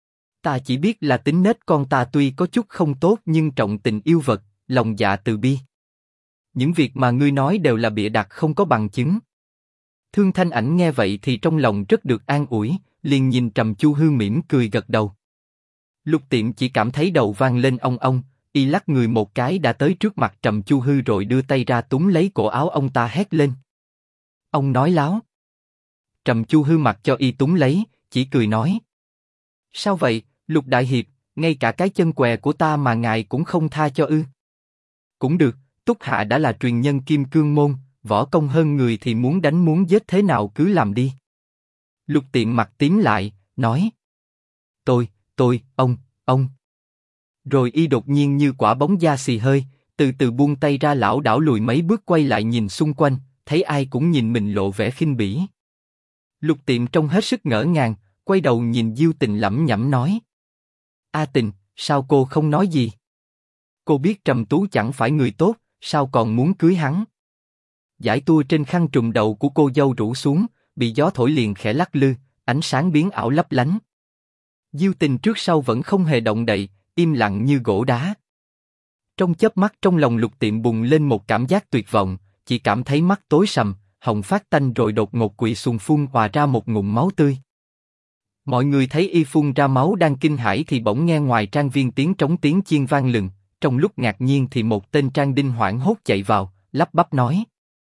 Ta chỉ biết là tính nết con ta tuy có chút không tốt nhưng trọng tình yêu vật, lòng dạ từ bi. Những việc mà ngươi nói đều là bịa đặt không có bằng chứng. Thương Thanh Ảnh nghe vậy thì trong lòng rất được an ủi, liền nhìn Trầm Chu Hư mỉm cười gật đầu. Lục Tiệm chỉ cảm thấy đầu vang lên ong ong, y lắc người một cái đã tới trước mặt Trầm Chu Hư rồi đưa tay ra túm lấy cổ áo ông ta hét lên. Ông nói láo. Trầm Chu Hư mặc cho y túm lấy, chỉ cười nói. Sao vậy, Lục Đại Hiệp, ngay cả cái chân què của ta mà ngài cũng không tha cho ư? Cũng được, Túc Hạ đã là truyền nhân Kim Cương Môn, võ công hơn người thì muốn đánh muốn giết thế nào cứ làm đi. Lục Tiệm mặt tím lại, nói. Ông. Rồi y đột nhiên như quả bóng da xì hơi, từ từ buông tay ra lảo đảo lùi mấy bước quay lại nhìn xung quanh, thấy ai cũng nhìn mình lộ vẻ khinh bỉ. Lục Tiệm trông hết sức ngỡ ngàng, quay đầu nhìn Diêu Tình lẩm nhẩm nói. A Tình, sao cô không nói gì? Cô biết Trầm Tú chẳng phải người tốt, sao còn muốn cưới hắn? Dải tua trên khăn trùm đầu của cô dâu rủ xuống, bị gió thổi liền khẽ lắc lư, ánh sáng biến ảo lấp lánh. Diêu Tình trước sau vẫn không hề động đậy, im lặng như gỗ đá. Trong chớp mắt trong lòng Lục Tiệm bùng lên một cảm giác tuyệt vọng, chỉ cảm thấy mắt tối sầm, họng phát tanh rồi đột ngột quỵ xuống phun hòa ra một ngụm máu tươi. Mọi người thấy y phun ra máu đang kinh hãi thì bỗng nghe ngoài trang viên tiếng trống tiếng chiên vang lừng, trong lúc ngạc nhiên thì một tên trang đinh hoảng hốt chạy vào, lắp bắp nói.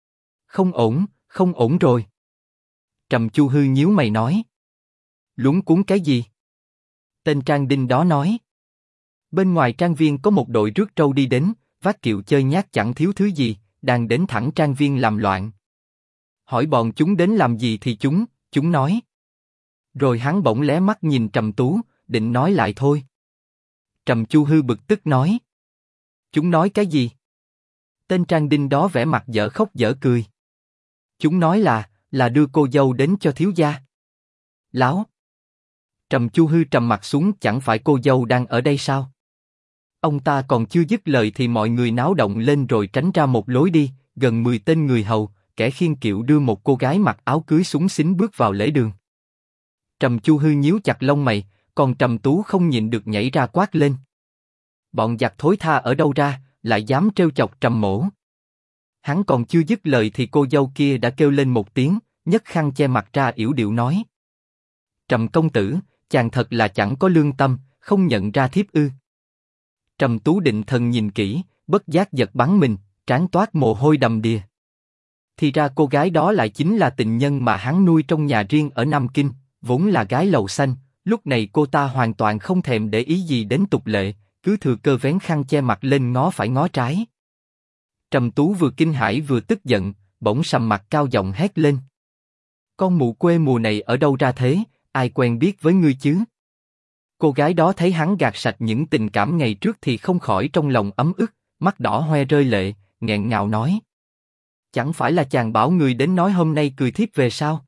Không ổn rồi. Trầm Chu Hư nhíu mày nói. Luống cuống cái gì? Tên trang đinh đó nói. Bên ngoài trang viên có một đội rước trâu đi đến, vác kiệu chơi nhát chẳng thiếu thứ gì, đang đến thẳng trang viên làm loạn. Hỏi bọn chúng đến làm gì thì chúng nói. Rồi hắn bỗng lé mắt nhìn Trầm Tú, định nói lại thôi. Trầm Chu Hư bực tức nói. Chúng nói cái gì? Tên trang đinh đó vẻ mặt dở khóc dở cười. Chúng nói là đưa cô dâu đến cho thiếu gia. Láo. Trầm Chu Hư trầm mặt xuống, chẳng phải cô dâu đang ở đây sao? Ông ta còn chưa dứt lời thì mọi người náo động lên rồi tránh ra một lối đi, gần 10 tên người hầu, kẻ khiêng kiệu đưa một cô gái mặc áo cưới xúng xính bước vào lễ đường. Trầm Chu Hư nhíu chặt lông mày, còn Trầm Tú không nhịn được nhảy ra quát lên. Bọn giặc thối tha ở đâu ra, lại dám trêu chọc Trầm mỗ? Hắn còn chưa dứt lời thì cô dâu kia đã kêu lên một tiếng, nhấc khăn che mặt ra yểu điệu nói. Trầm công tử, chàng thật là chẳng có lương tâm, không nhận ra thiếp ư? Trầm Tú định thần nhìn kỹ, bất giác giật bắn mình, trán toát mồ hôi đầm đìa. Thì ra cô gái đó lại chính là tình nhân mà hắn nuôi trong nhà riêng ở Nam Kinh, vốn là gái lầu xanh. Lúc này cô ta hoàn toàn không thèm để ý gì đến tục lệ, cứ thừa cơ vén khăn che mặt lên ngó phải ngó trái. Trầm Tú vừa kinh hãi vừa tức giận, bỗng sầm mặt cao giọng hét lên. Con mụ quê mùa này ở đâu ra thế, ai quen biết với ngươi chứ? Cô gái đó thấy hắn gạt sạch những tình cảm ngày trước thì không khỏi trong lòng ấm ức, mắt đỏ hoe rơi lệ, nghẹn ngào nói. Chẳng phải là chàng bảo người đến nói hôm nay cười thiếp về sao?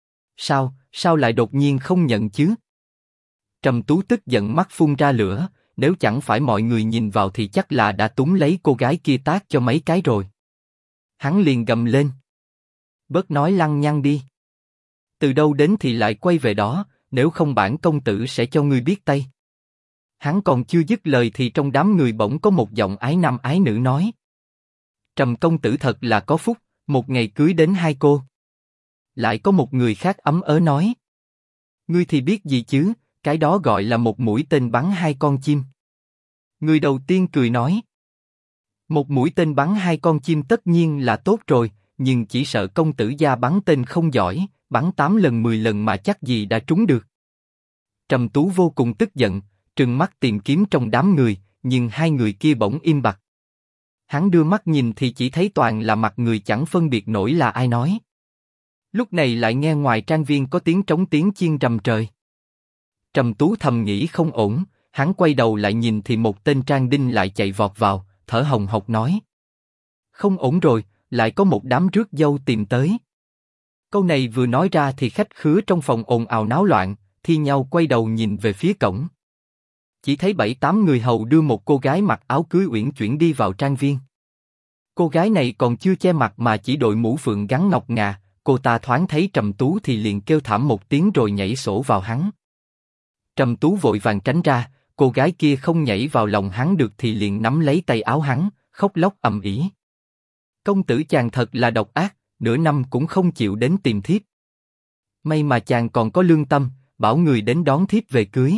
Sao lại đột nhiên không nhận chứ? Trầm Tú tức giận mắt phun ra lửa, nếu chẳng phải mọi người nhìn vào thì chắc là đã túm lấy cô gái kia tát cho mấy cái rồi. Hắn liền gầm lên. Bớt nói lăng nhăng đi. Từ đâu đến thì lại quay về đó, nếu không bản công tử sẽ cho ngươi biết tay. Hắn còn chưa dứt lời thì trong đám người bỗng có một giọng ái nam ái nữ nói. Trầm công tử thật là có phúc, một ngày cưới đến hai cô. Lại có một người khác ấm ớ nói. Ngươi thì biết gì chứ, cái đó gọi là một mũi tên bắn hai con chim. Người đầu tiên cười nói. Một mũi tên bắn hai con chim tất nhiên là tốt rồi, nhưng chỉ sợ công tử gia bắn tên không giỏi, bắn 8 lần 10 lần mà chắc gì đã trúng được. Trầm Tú vô cùng tức giận, trừng mắt tìm kiếm trong đám người, nhưng hai người kia bỗng im bặt. Hắn đưa mắt nhìn thì chỉ thấy toàn là mặt người chẳng phân biệt nổi là ai nói. Lúc này lại nghe ngoài trang viên có tiếng trống tiếng chiên rầm trời. Trầm Tú thầm nghĩ không ổn, hắn quay đầu lại nhìn thì một tên trang đinh lại chạy vọt vào, thở hồng hộc nói. Không ổn rồi, lại có một đám rước dâu tìm tới. Câu này vừa nói ra thì khách khứa trong phòng ồn ào náo loạn, thi nhau quay đầu nhìn về phía cổng. Chỉ thấy 7-8 người hầu đưa một cô gái mặc áo cưới uyển chuyển đi vào trang viên. Cô gái này còn chưa che mặt mà chỉ đội mũ phượng gắn ngọc ngà, cô ta thoáng thấy Trầm Tú thì liền kêu thảm một tiếng rồi nhảy sổ vào hắn. Trầm Tú vội vàng tránh ra, cô gái kia không nhảy vào lòng hắn được thì liền nắm lấy tay áo hắn, khóc lóc ầm ĩ. Công tử chàng thật là độc ác, nửa năm cũng không chịu đến tìm thiếp. May mà chàng còn có lương tâm, bảo người đến đón thiếp về cưới.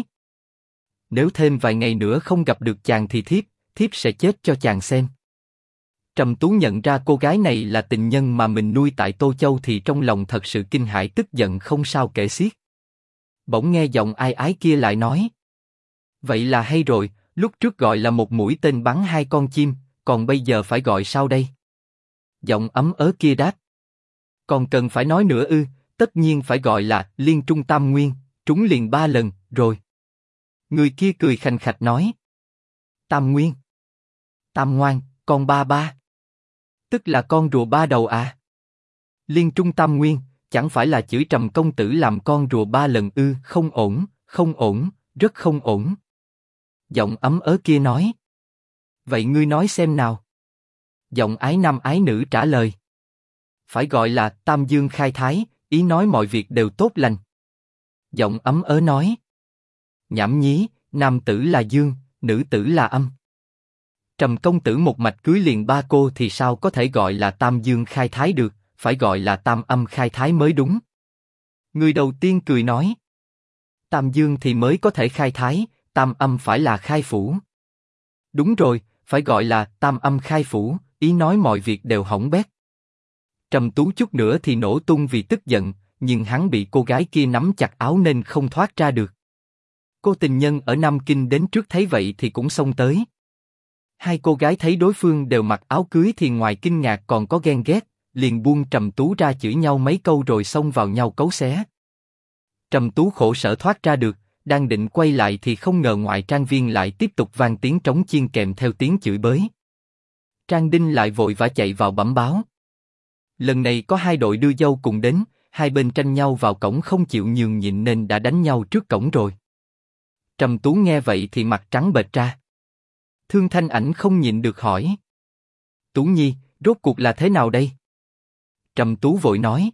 Nếu thêm vài ngày nữa không gặp được chàng thì thiếp sẽ chết cho chàng xem. Trầm Tú nhận ra cô gái này là tình nhân mà mình nuôi tại Tô Châu thì trong lòng thật sự kinh hãi tức giận không sao kể xiết. Bỗng nghe giọng ai ái kia lại nói: vậy là hay rồi, lúc trước gọi là một mũi tên bắn hai con chim, còn bây giờ phải gọi sao đây? Giọng ấm ớ kia đáp: còn cần phải nói nữa ư? Tất nhiên phải gọi là liên trung tam nguyên, trúng liền 3 lần, rồi. Người kia cười khành khạch nói: tam nguyên, tam ngoan, con ba ba. Tức là con rùa 3 đầu à? Liên trung tam nguyên, chẳng phải là chửi Trầm công tử làm con rùa 3 lần ư? Không ổn, không ổn, rất không ổn. Giọng ấm ớ kia nói: vậy ngươi nói xem nào. Giọng ái nam ái nữ trả lời: phải gọi là tam dương khai thái, ý nói mọi việc đều tốt lành. Giọng ấm ớ nói: nhảm nhí, nam tử là dương, nữ tử là âm. Trầm công tử một mạch cưới liền 3 cô thì sao có thể gọi là tam dương khai thái được, phải gọi là tam âm khai thái mới đúng. Người đầu tiên cười nói: tam dương thì mới có thể khai thái, tam âm phải là khai phủ. Đúng rồi, phải gọi là tam âm khai phủ, ý nói mọi việc đều hỏng bét. Trầm Tú chút nữa thì nổ tung vì tức giận, nhưng hắn bị cô gái kia nắm chặt áo nên không thoát ra được. Cô tình nhân ở Nam Kinh đến trước thấy vậy thì cũng xông tới. Hai cô gái thấy đối phương đều mặc áo cưới thì ngoài kinh ngạc còn có ghen ghét, liền buông Trầm Tú ra chửi nhau mấy câu rồi xông vào nhau cấu xé. Trầm Tú khổ sở thoát ra được, đang định quay lại thì không ngờ ngoại trang viên lại tiếp tục vang tiếng trống chiên kèm theo tiếng chửi bới. Trang Đinh lại vội vã chạy vào bẩm báo. Lần này có 2 đội đưa dâu cùng đến, hai bên tranh nhau vào cổng không chịu nhường nhịn nên đã đánh nhau trước cổng rồi. Trầm Tú nghe vậy thì mặt trắng bệch ra. Thương Thanh Ảnh không nhịn được hỏi: Tú Nhi, rốt cuộc là thế nào đây? Trầm Tú vội nói: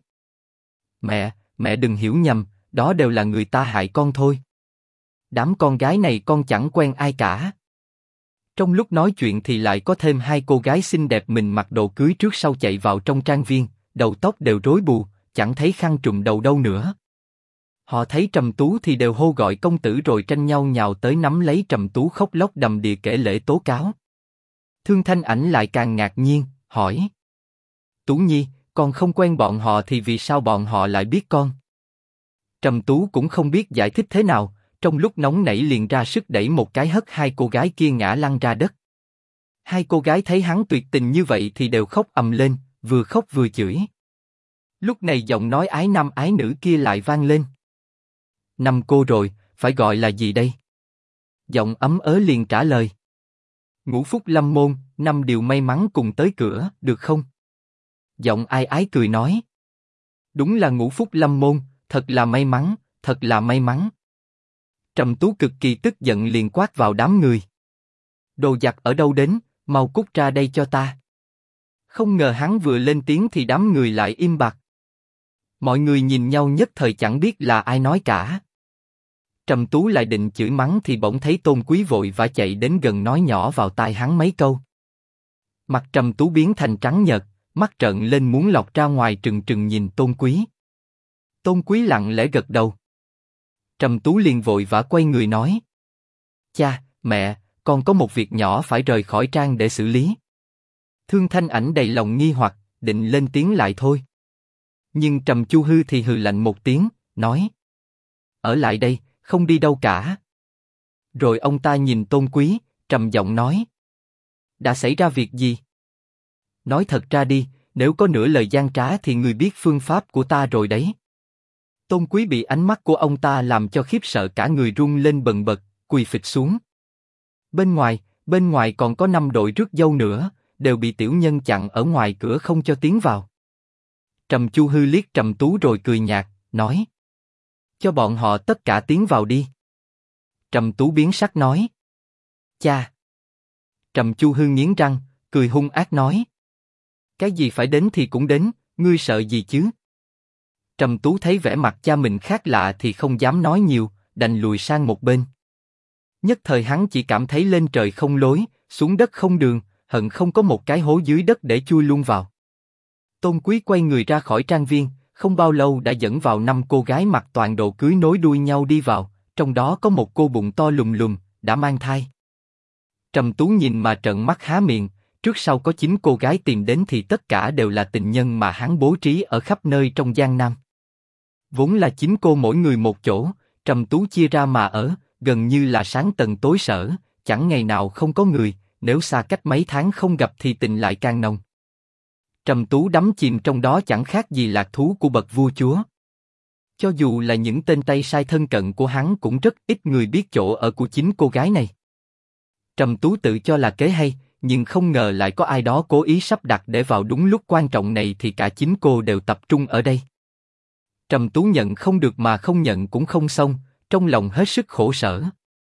mẹ đừng hiểu nhầm, đó đều là người ta hại con thôi. Đám con gái này con chẳng quen ai cả. Trong lúc nói chuyện thì lại có thêm 2 cô gái xinh đẹp mình mặc đồ cưới trước sau chạy vào trong trang viên, đầu tóc đều rối bù, chẳng thấy khăn trùm đầu đâu nữa. Họ thấy Trầm Tú thì đều hô gọi công tử rồi tranh nhau nhào tới nắm lấy Trầm Tú khóc lóc đầm đìa kể lể tố cáo. Thương Thanh Ảnh lại càng ngạc nhiên, hỏi: Tú Nhi, con không quen bọn họ thì vì sao bọn họ lại biết con? Trầm Tú cũng không biết giải thích thế nào, trong lúc nóng nảy liền ra sức đẩy một cái hất 2 cô gái kia ngã lăn ra đất. 2 cô gái thấy hắn tuyệt tình như vậy thì đều khóc ầm lên, vừa khóc vừa chửi. Lúc này giọng nói ái nam ái nữ kia lại vang lên: 5 cô rồi, phải gọi là gì đây? Giọng ấm ớ liền trả lời: Ngũ phúc lâm môn, 5 điều may mắn cùng tới cửa, được không? Giọng ai ái cười nói: Đúng là ngũ phúc lâm môn, thật là may mắn, thật là may mắn. Trầm Tú cực kỳ tức giận liền quát vào đám người: Đồ giặc ở đâu đến, mau cút ra đây cho ta. Không ngờ hắn vừa lên tiếng thì đám người lại im bặt. Mọi người nhìn nhau nhất thời chẳng biết là ai nói cả. Trầm Tú lại định chửi mắng thì bỗng thấy Tôn Quý vội vã chạy đến gần nói nhỏ vào tai hắn mấy câu. Mặt Trầm Tú biến thành trắng nhợt, mắt trợn lên muốn lọt ra ngoài trừng trừng nhìn Tôn Quý. Tôn Quý lặng lẽ gật đầu. Trầm Tú liền vội vã quay người nói: Cha, mẹ, con có một việc nhỏ phải rời khỏi trang để xử lý. Thương Thanh Ảnh đầy lòng nghi hoặc, định lên tiếng lại thôi. Nhưng Trầm Chu Hư thì hừ lạnh một tiếng, nói: Ở lại đây, không đi đâu cả. Rồi ông ta nhìn Tôn Quý, trầm giọng nói: Đã xảy ra việc gì? Nói thật ra đi, nếu có nửa lời gian trá thì người biết phương pháp của ta rồi đấy. Tôn Quý bị ánh mắt của ông ta làm cho khiếp sợ cả người run lên bần bật, quỳ phịch xuống. Bên ngoài còn có 5 đội rước dâu nữa, đều bị tiểu nhân chặn ở ngoài cửa không cho tiến vào. Trầm Chu Hư liếc Trầm Tú rồi cười nhạt, nói: Cho bọn họ tất cả tiến vào đi. Trầm Tú biến sắc nói: Cha! Trầm Chu Hư nghiến răng, cười hung ác nói: Cái gì phải đến thì cũng đến, ngươi sợ gì chứ? Trầm Tú thấy vẻ mặt cha mình khác lạ thì không dám nói nhiều, đành lùi sang một bên. Nhất thời hắn chỉ cảm thấy lên trời không lối, xuống đất không đường, hận không có một cái hố dưới đất để chui luôn vào. Tôn Quý quay người ra khỏi trang viên, không bao lâu đã dẫn vào 5 cô gái mặc toàn đồ cưới nối đuôi nhau đi vào, trong đó có một cô bụng to lùm lùm, đã mang thai. Trầm Tú nhìn mà trợn mắt há miệng, trước sau có 9 cô gái tìm đến thì tất cả đều là tình nhân mà hắn bố trí ở khắp nơi trong Giang Nam. Vốn là 9 cô mỗi người một chỗ, Trầm Tú chia ra mà ở, gần như là sáng tận tối sở, chẳng ngày nào không có người, nếu xa cách mấy tháng không gặp thì tình lại càng nồng. Trầm Tú đắm chìm trong đó chẳng khác gì lạc thú của bậc vua chúa. Cho dù là những tên tay sai thân cận của hắn cũng rất ít người biết chỗ ở của 9 cô gái này. Trầm Tú tự cho là kế hay, nhưng không ngờ lại có ai đó cố ý sắp đặt để vào đúng lúc quan trọng này thì cả 9 cô đều tập trung ở đây. Trầm Tú nhận không được mà không nhận cũng không xong, trong lòng hết sức khổ sở.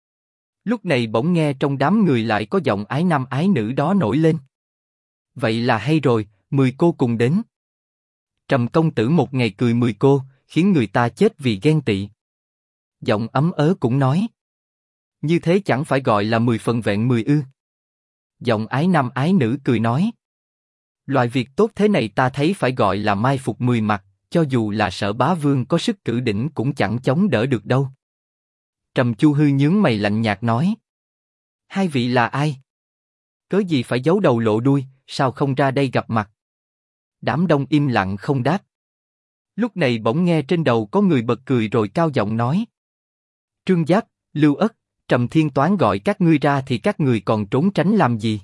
Lúc này bỗng nghe trong đám người lại có giọng ái nam ái nữ đó nổi lên. Vậy là hay rồi, 10 cô cùng đến. Trầm công tử một ngày cười 10 cô, khiến người ta chết vì ghen tị. Giọng ấm ớ cũng nói. Như thế chẳng phải gọi là 10 phần vẹn 10 ư? Giọng ái nam ái nữ cười nói. Loại việc tốt thế này ta thấy phải gọi là mai phục 10 mặt, cho dù là Sở Bá Vương có sức cử đỉnh cũng chẳng chống đỡ được đâu. Trầm Chu Hư nhướng mày lạnh nhạt nói. Hai vị là ai? Cớ gì phải giấu đầu lộ đuôi, sao không ra đây gặp mặt? Đám đông im lặng không đáp. Lúc này bỗng nghe trên đầu có người bật cười rồi cao giọng nói. Trương Giáp, Lưu Ất, Trầm Thiên Toán gọi các ngươi ra thì các người còn trốn tránh làm gì?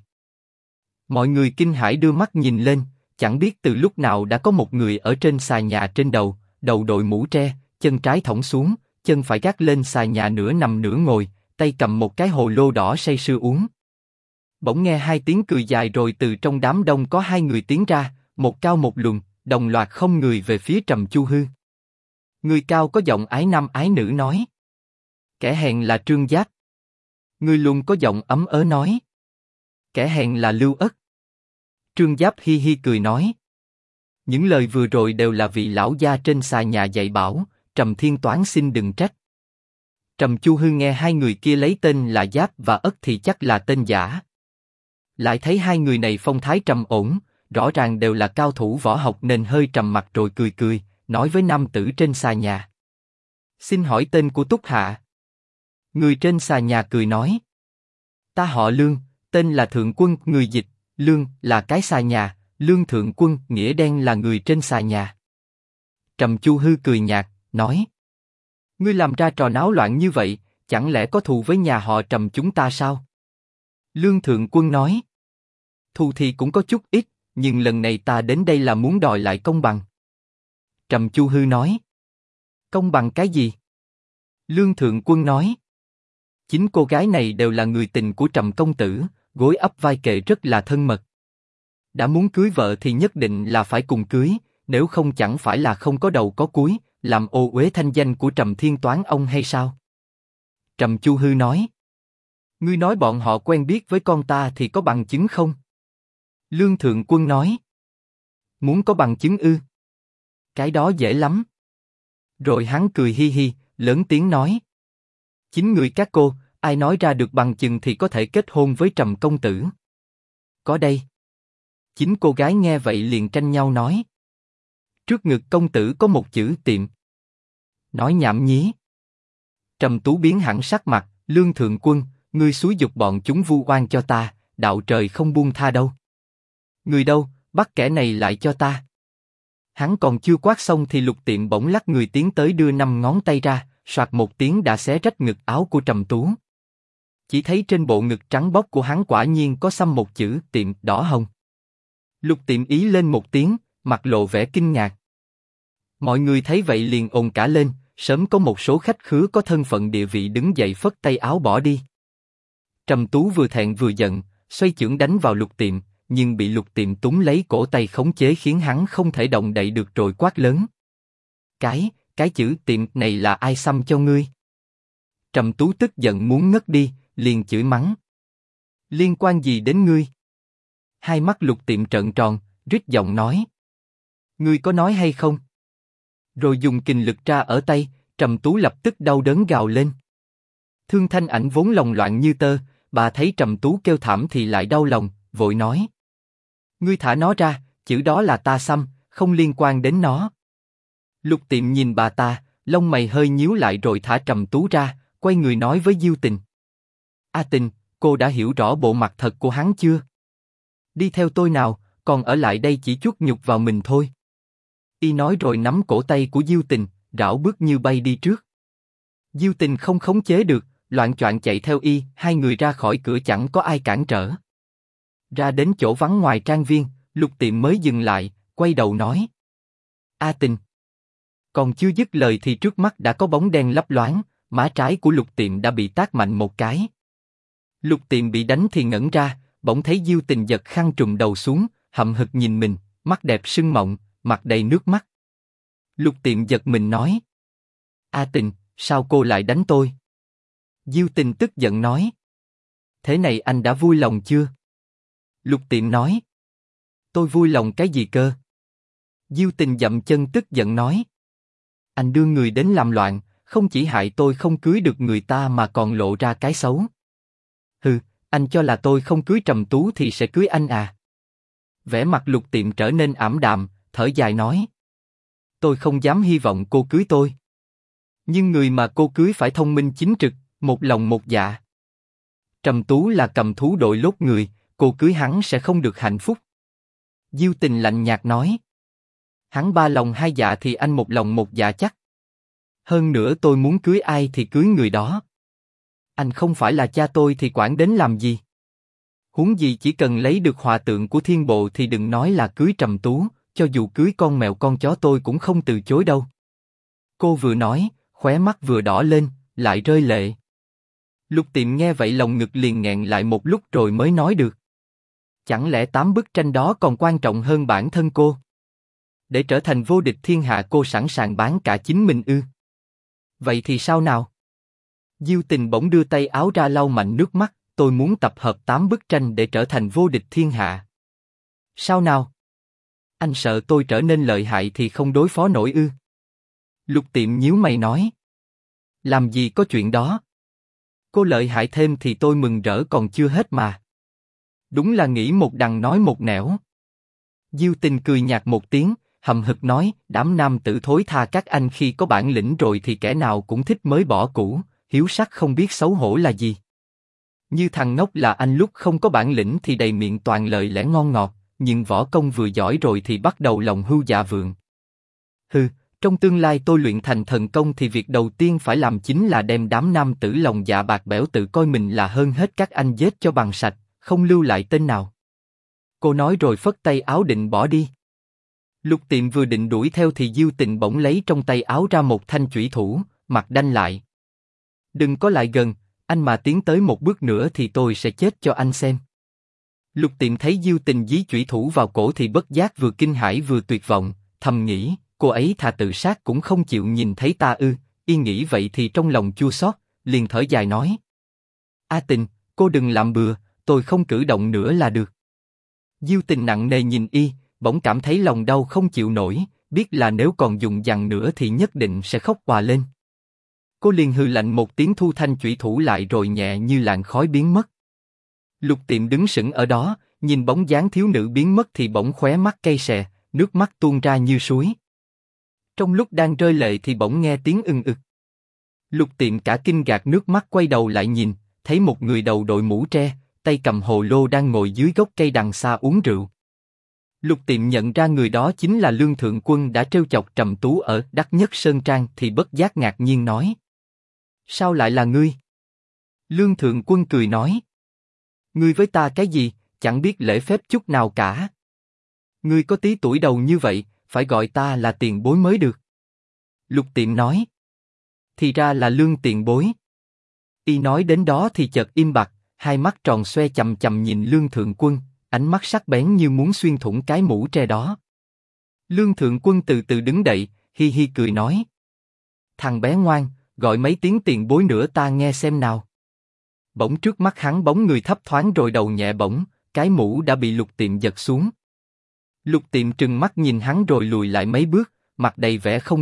Mọi người kinh hãi đưa mắt nhìn lên, chẳng biết từ lúc nào đã có một người ở trên xà nhà trên đầu, đầu đội mũ tre, chân trái thõng xuống, chân phải gác lên xà nhà nửa nằm nửa ngồi, tay cầm một cái hồ lô đỏ say sưa uống. Bỗng nghe hai tiếng cười dài rồi từ trong đám đông có hai người tiến ra, một cao một lùn, đồng loạt không người về phía Trầm Chu Hư. Người cao có giọng ái nam ái nữ nói. Kẻ hèn là Trương Giáp. Người lùn có giọng ấm ớ nói. Kẻ hèn là Lưu Ất. Trương Giáp hi hi cười nói. Những lời vừa rồi đều là vị lão gia trên xà nhà dạy bảo, Trầm Thiên Toán xin đừng trách. Trầm Chu Hư nghe hai người kia lấy tên là Giáp và Ất thì chắc là tên giả. Lại thấy hai người này phong thái trầm ổn, rõ ràng đều là cao thủ võ học nên hơi trầm mặt rồi cười cười, nói với nam tử trên xà nhà. Xin hỏi tên của Túc Hạ. Người trên xà nhà cười nói. Ta họ Lương, tên là Thượng Quân, người dịch, Lương là cái xà nhà, Lương Thượng Quân nghĩa đen là người trên xà nhà. Trầm Chu Hư cười nhạt, nói. Ngươi làm ra trò náo loạn như vậy, chẳng lẽ có thù với nhà họ Trầm chúng ta sao? Lương Thượng Quân nói. Thù thì cũng có chút ít, nhưng lần này ta đến đây là muốn đòi lại công bằng. Trầm Chu Hư nói. Công bằng cái gì? Lương Thượng Quân nói. 9 cô gái này đều là người tình của Trầm công tử, gối ấp vai kề rất là thân mật. Đã muốn cưới vợ thì nhất định là phải cùng cưới, nếu không chẳng phải là không có đầu có cuối, làm ô uế thanh danh của Trầm Thiên Toán ông hay sao? Trầm Chu Hư nói. Ngươi nói bọn họ quen biết với con ta thì có bằng chứng không? Lương Thượng Quân nói. Muốn có bằng chứng ư? Cái đó dễ lắm. Rồi hắn cười hi hi, lớn tiếng nói. 9 người các cô, ai nói ra được bằng chứng thì có thể kết hôn với Trầm công tử. Có đây. 9 cô gái nghe vậy liền tranh nhau nói. Trước ngực công tử có một chữ tiệm. Nói nhảm nhí. Trầm Tú biến hẳn sắc mặt, Lương Thượng Quân, ngươi xúi giục bọn chúng vu oan cho ta, đạo trời không buông tha đâu. Người đâu, bắt kẻ này lại cho ta. Hắn còn chưa quát xong thì Lục Tiệm bỗng lắc người tiến tới đưa 5 ngón tay ra, soạt một tiếng đã xé rách ngực áo của Trầm Tú. Chỉ thấy trên bộ ngực trắng bóc của hắn quả nhiên có xăm một chữ Tiệm đỏ hồng. Lục Tiệm ý lên một tiếng, mặt lộ vẻ kinh ngạc. Mọi người thấy vậy liền ồn cả lên, sớm có một số khách khứa có thân phận địa vị đứng dậy phất tay áo bỏ đi. Trầm Tú vừa thẹn vừa giận, xoay chưởng đánh vào Lục Tiệm, nhưng bị Lục Tiệm túm lấy cổ tay khống chế khiến hắn không thể động đậy được rồi quát lớn. Cái chữ Tiệm này là ai xăm cho ngươi? Trầm Tú tức giận muốn ngất đi, liền chửi mắng. Liên quan gì đến ngươi? Hai mắt Lục Tiệm trợn tròn, rít giọng nói. Ngươi có nói hay không? Rồi dùng kình lực tra ở tay, Trầm Tú lập tức đau đớn gào lên. Thương Thanh Ảnh vốn lòng loạn như tơ, bà thấy Trầm Tú kêu thảm thì lại đau lòng, vội nói: Ngươi thả nó ra, chữ đó là ta xăm, không liên quan đến nó. Lục Tiệm nhìn bà ta, lông mày hơi nhíu lại rồi thả Trầm Tú ra, quay người nói với Diêu Tình: A Tình, cô đã hiểu rõ bộ mặt thật của hắn chưa? Đi theo tôi nào, còn ở lại đây chỉ chuốc nhục vào mình thôi. Y nói rồi nắm cổ tay của Diêu Tình, rảo bước như bay đi trước. Diêu Tình không khống chế được, loạng choạng chạy theo y, hai người ra khỏi cửa chẳng có ai cản trở. Ra đến chỗ vắng ngoài trang viên, Lục Tiệm mới dừng lại, quay đầu nói: A Tình. Còn chưa dứt lời thì trước mắt đã có bóng đen lấp loáng, má trái của Lục Tiệm đã bị tát mạnh một cái. Lục Tiệm bị đánh thì ngẩn ra, bỗng thấy Diêu Tình giật khăn trùm đầu xuống, hậm hực nhìn mình, mắt đẹp sưng mọng, mặt đầy nước mắt. Lục Tiệm giật mình nói: A Tình, sao cô lại đánh tôi? Diêu Tình tức giận nói: Thế này anh đã vui lòng chưa? Lục Tiệm nói: Tôi vui lòng cái gì cơ? Diêu Tình dậm chân tức giận nói: Anh đưa người đến làm loạn, không chỉ hại tôi không cưới được người ta mà còn lộ ra cái xấu. Hừ, anh cho là tôi không cưới Trầm Tú thì sẽ cưới anh à? Vẻ mặt Lục Tiệm trở nên ảm đạm, thở dài nói: Tôi không dám hy vọng cô cưới tôi. Nhưng người mà cô cưới phải thông minh chính trực, một lòng một dạ. Trầm Tú là cầm thú đội lốt người, cô cưới hắn sẽ không được hạnh phúc. Diêu Tình lạnh nhạt nói: Hắn ba lòng hai dạ thì anh một lòng một dạ chắc. Hơn nữa tôi muốn cưới ai thì cưới người đó. Anh không phải là cha tôi thì quản đến làm gì? Huống gì chỉ cần lấy được hòa tượng của Thiên Bộ thì đừng nói là cưới Trầm Tú, cho dù cưới con mèo con chó tôi cũng không từ chối đâu. Cô vừa nói, khóe mắt vừa đỏ lên, lại rơi lệ. Lục Tiệm nghe vậy lòng ngực liền nghẹn lại một lúc rồi mới nói được: Chẳng lẽ 8 bức tranh đó còn quan trọng hơn bản thân cô? Để trở thành vô địch thiên hạ cô sẵn sàng bán cả chính mình ư? Vậy thì sao nào? Diêu Tình bỗng đưa tay áo ra lau mạnh nước mắt: Tôi muốn tập hợp 8 bức tranh để trở thành vô địch thiên hạ. Sao nào? Anh sợ tôi trở nên lợi hại thì không đối phó nổi ư? Lục Tiệm nhíu mày nói: Làm gì có chuyện đó? Cô lợi hại thêm thì tôi mừng rỡ còn chưa hết mà. Đúng là nghĩ một đằng nói một nẻo. Diêu Tình cười nhạt một tiếng, hậm hực nói: Đám nam tử thối tha các anh khi có bản lĩnh rồi thì kẻ nào cũng thích mới bỏ cũ, hiếu sắc không biết xấu hổ là gì. Như thằng ngốc là anh lúc không có bản lĩnh thì đầy miệng toàn lời lẽ ngon ngọt, nhưng võ công vừa giỏi rồi thì bắt đầu lòng hưu dạ vượng. Hừ, trong tương lai tôi luyện thành thần công thì việc đầu tiên phải làm chính là đem đám nam tử lòng dạ bạc bẽo tự coi mình là hơn hết các anh giết cho bằng sạch, không lưu lại tên nào. Cô nói rồi phất tay áo định bỏ đi. Lục Tiệm vừa định đuổi theo thì Diêu Tình bỗng lấy trong tay áo ra một thanh chủy thủ, mặt đanh lại. Đừng có lại gần, anh mà tiến tới một bước nữa thì tôi sẽ chết cho anh xem. Lục Tiệm thấy Diêu Tình dí chủy thủ vào cổ thì bất giác vừa kinh hãi vừa tuyệt vọng, thầm nghĩ: Cô ấy thà tự sát cũng không chịu nhìn thấy ta ư? Y nghĩ vậy thì trong lòng chua xót, liền thở dài nói: A Tình, cô đừng làm bừa, tôi không cử động nữa là được. Diêu Tình nặng nề nhìn y, bỗng cảm thấy lòng đau không chịu nổi, biết là nếu còn dùng dằn nữa thì nhất định sẽ khóc òa lên. Cô liền hừ lạnh một tiếng thu thanh chủy thủ lại rồi nhẹ như làn khói biến mất. Lục Tiệm đứng sững ở đó, nhìn bóng dáng thiếu nữ biến mất thì bỗng khóe mắt cay xè, nước mắt tuôn ra như suối. Trong lúc đang rơi lệ thì bỗng nghe tiếng ưng ực. Lục Tiệm cả kinh gạt nước mắt quay đầu lại nhìn, thấy một người đầu đội mũ tre, tay cầm hồ lô đang ngồi dưới gốc cây đằng xa uống rượu. Lục Tiệm nhận ra người đó chính là Lương Thượng Quân đã trêu chọc Trầm Tú ở Đắc Nhất Sơn Trang thì bất giác ngạc nhiên nói: Sao lại là ngươi? Lương Thượng Quân cười nói: Ngươi với ta cái gì, chẳng biết lễ phép chút nào cả. Ngươi có tí tuổi đầu như vậy, phải gọi ta là tiền bối mới được. Lục Tiệm nói: Thì ra là Lương tiền bối. Y nói đến đó thì chợt im bặt, hai mắt tròn xoe chằm chằm nhìn Lương Thượng Quân, ánh mắt sắc bén như muốn xuyên thủng cái mũ tre đó. Lương Thượng Quân từ từ đứng dậy, hi hi cười nói: Thằng bé ngoan, gọi mấy tiếng tiền bối nữa ta nghe xem nào. Bỗng trước mắt hắn bóng người thấp thoáng rồi đầu nhẹ bổng, cái mũ đã bị Lục Tiệm giật xuống. Lục Tiệm trừng mắt nhìn hắn rồi lùi lại mấy bước, mặt đầy vẻ không tin,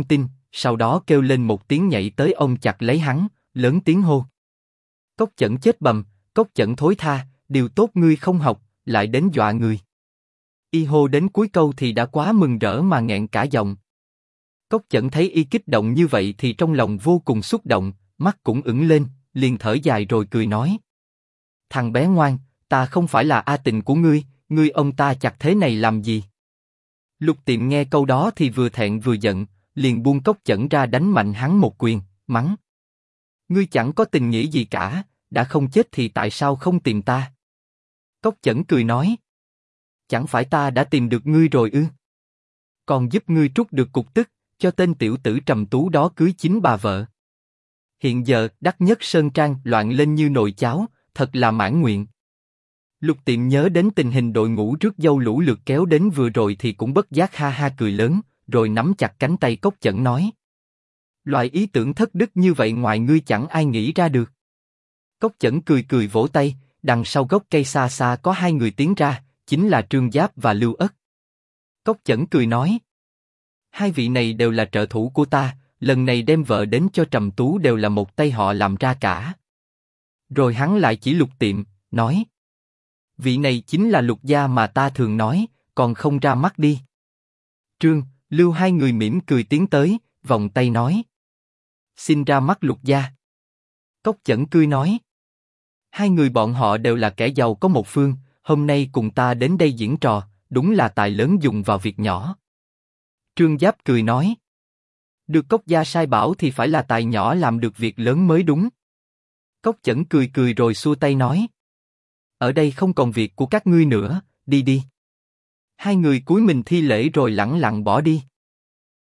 sau đó kêu lên một tiếng nhảy tới ôm chặt lấy hắn, lớn tiếng hô. Cốc Chẩn chết bầm, Cốc Chẩn thối tha, điều tốt ngươi không học, lại đến dọa người. Y hô đến cuối câu thì đã quá mừng rỡ mà nghẹn cả giọng. Cốc Chẩn thấy y kích động như vậy thì trong lòng vô cùng xúc động, mắt cũng ửng lên, liền thở dài rồi cười nói. Thằng bé ngoan, ta không phải là A Tình của ngươi ông ta chặt thế này làm gì? Lục Tiệm nghe câu đó thì vừa thẹn vừa giận, liền buông Cốc Chẩn ra đánh mạnh hắn một quyền, mắng. Ngươi chẳng có tình nghĩa gì cả, đã không chết thì tại sao không tìm ta? Cốc Chẩn cười nói. Chẳng phải ta đã tìm được ngươi rồi ư? Còn giúp ngươi trút được cục tức, cho tên tiểu tử Trầm Tú đó cưới chính bà vợ. Hiện giờ Đắc Nhất Sơn Trang loạn lên như nồi cháo, thật là mãn nguyện. Lục Tiệm nhớ đến tình hình đội ngũ rước dâu lũ lượt kéo đến vừa rồi thì cũng bất giác ha ha cười lớn, rồi nắm chặt cánh tay Cốc Chẩn nói. Loại ý tưởng thất đức như vậy ngoài ngươi chẳng ai nghĩ ra được. Cốc Chẩn cười cười vỗ tay, đằng sau gốc cây xa xa có hai người tiến ra, chính là Trương Giáp và Lưu Ất. Cốc Chẩn cười nói. Hai vị này đều là trợ thủ của ta, lần này đem vợ đến cho Trầm Tú đều là một tay họ làm ra cả. Rồi hắn lại chỉ Lục Tiệm, nói. Vị này chính là Lục gia mà ta thường nói, còn không ra mắt đi. Trương, Lưu hai người mỉm cười tiến tới, vòng tay nói. Xin ra mắt Lục gia. Cốc Chẩn cười nói. Hai người bọn họ đều là kẻ giàu có một phương, hôm nay cùng ta đến đây diễn trò, đúng là tài lớn dùng vào việc nhỏ. Trương Giáp cười nói. Được Cốc gia sai bảo thì phải là tài nhỏ làm được việc lớn mới đúng. Cốc Chẩn cười cười rồi xua tay nói. Ở đây không còn việc của các ngươi nữa, đi đi. Hai người cúi mình thi lễ rồi lẳng lặng bỏ đi.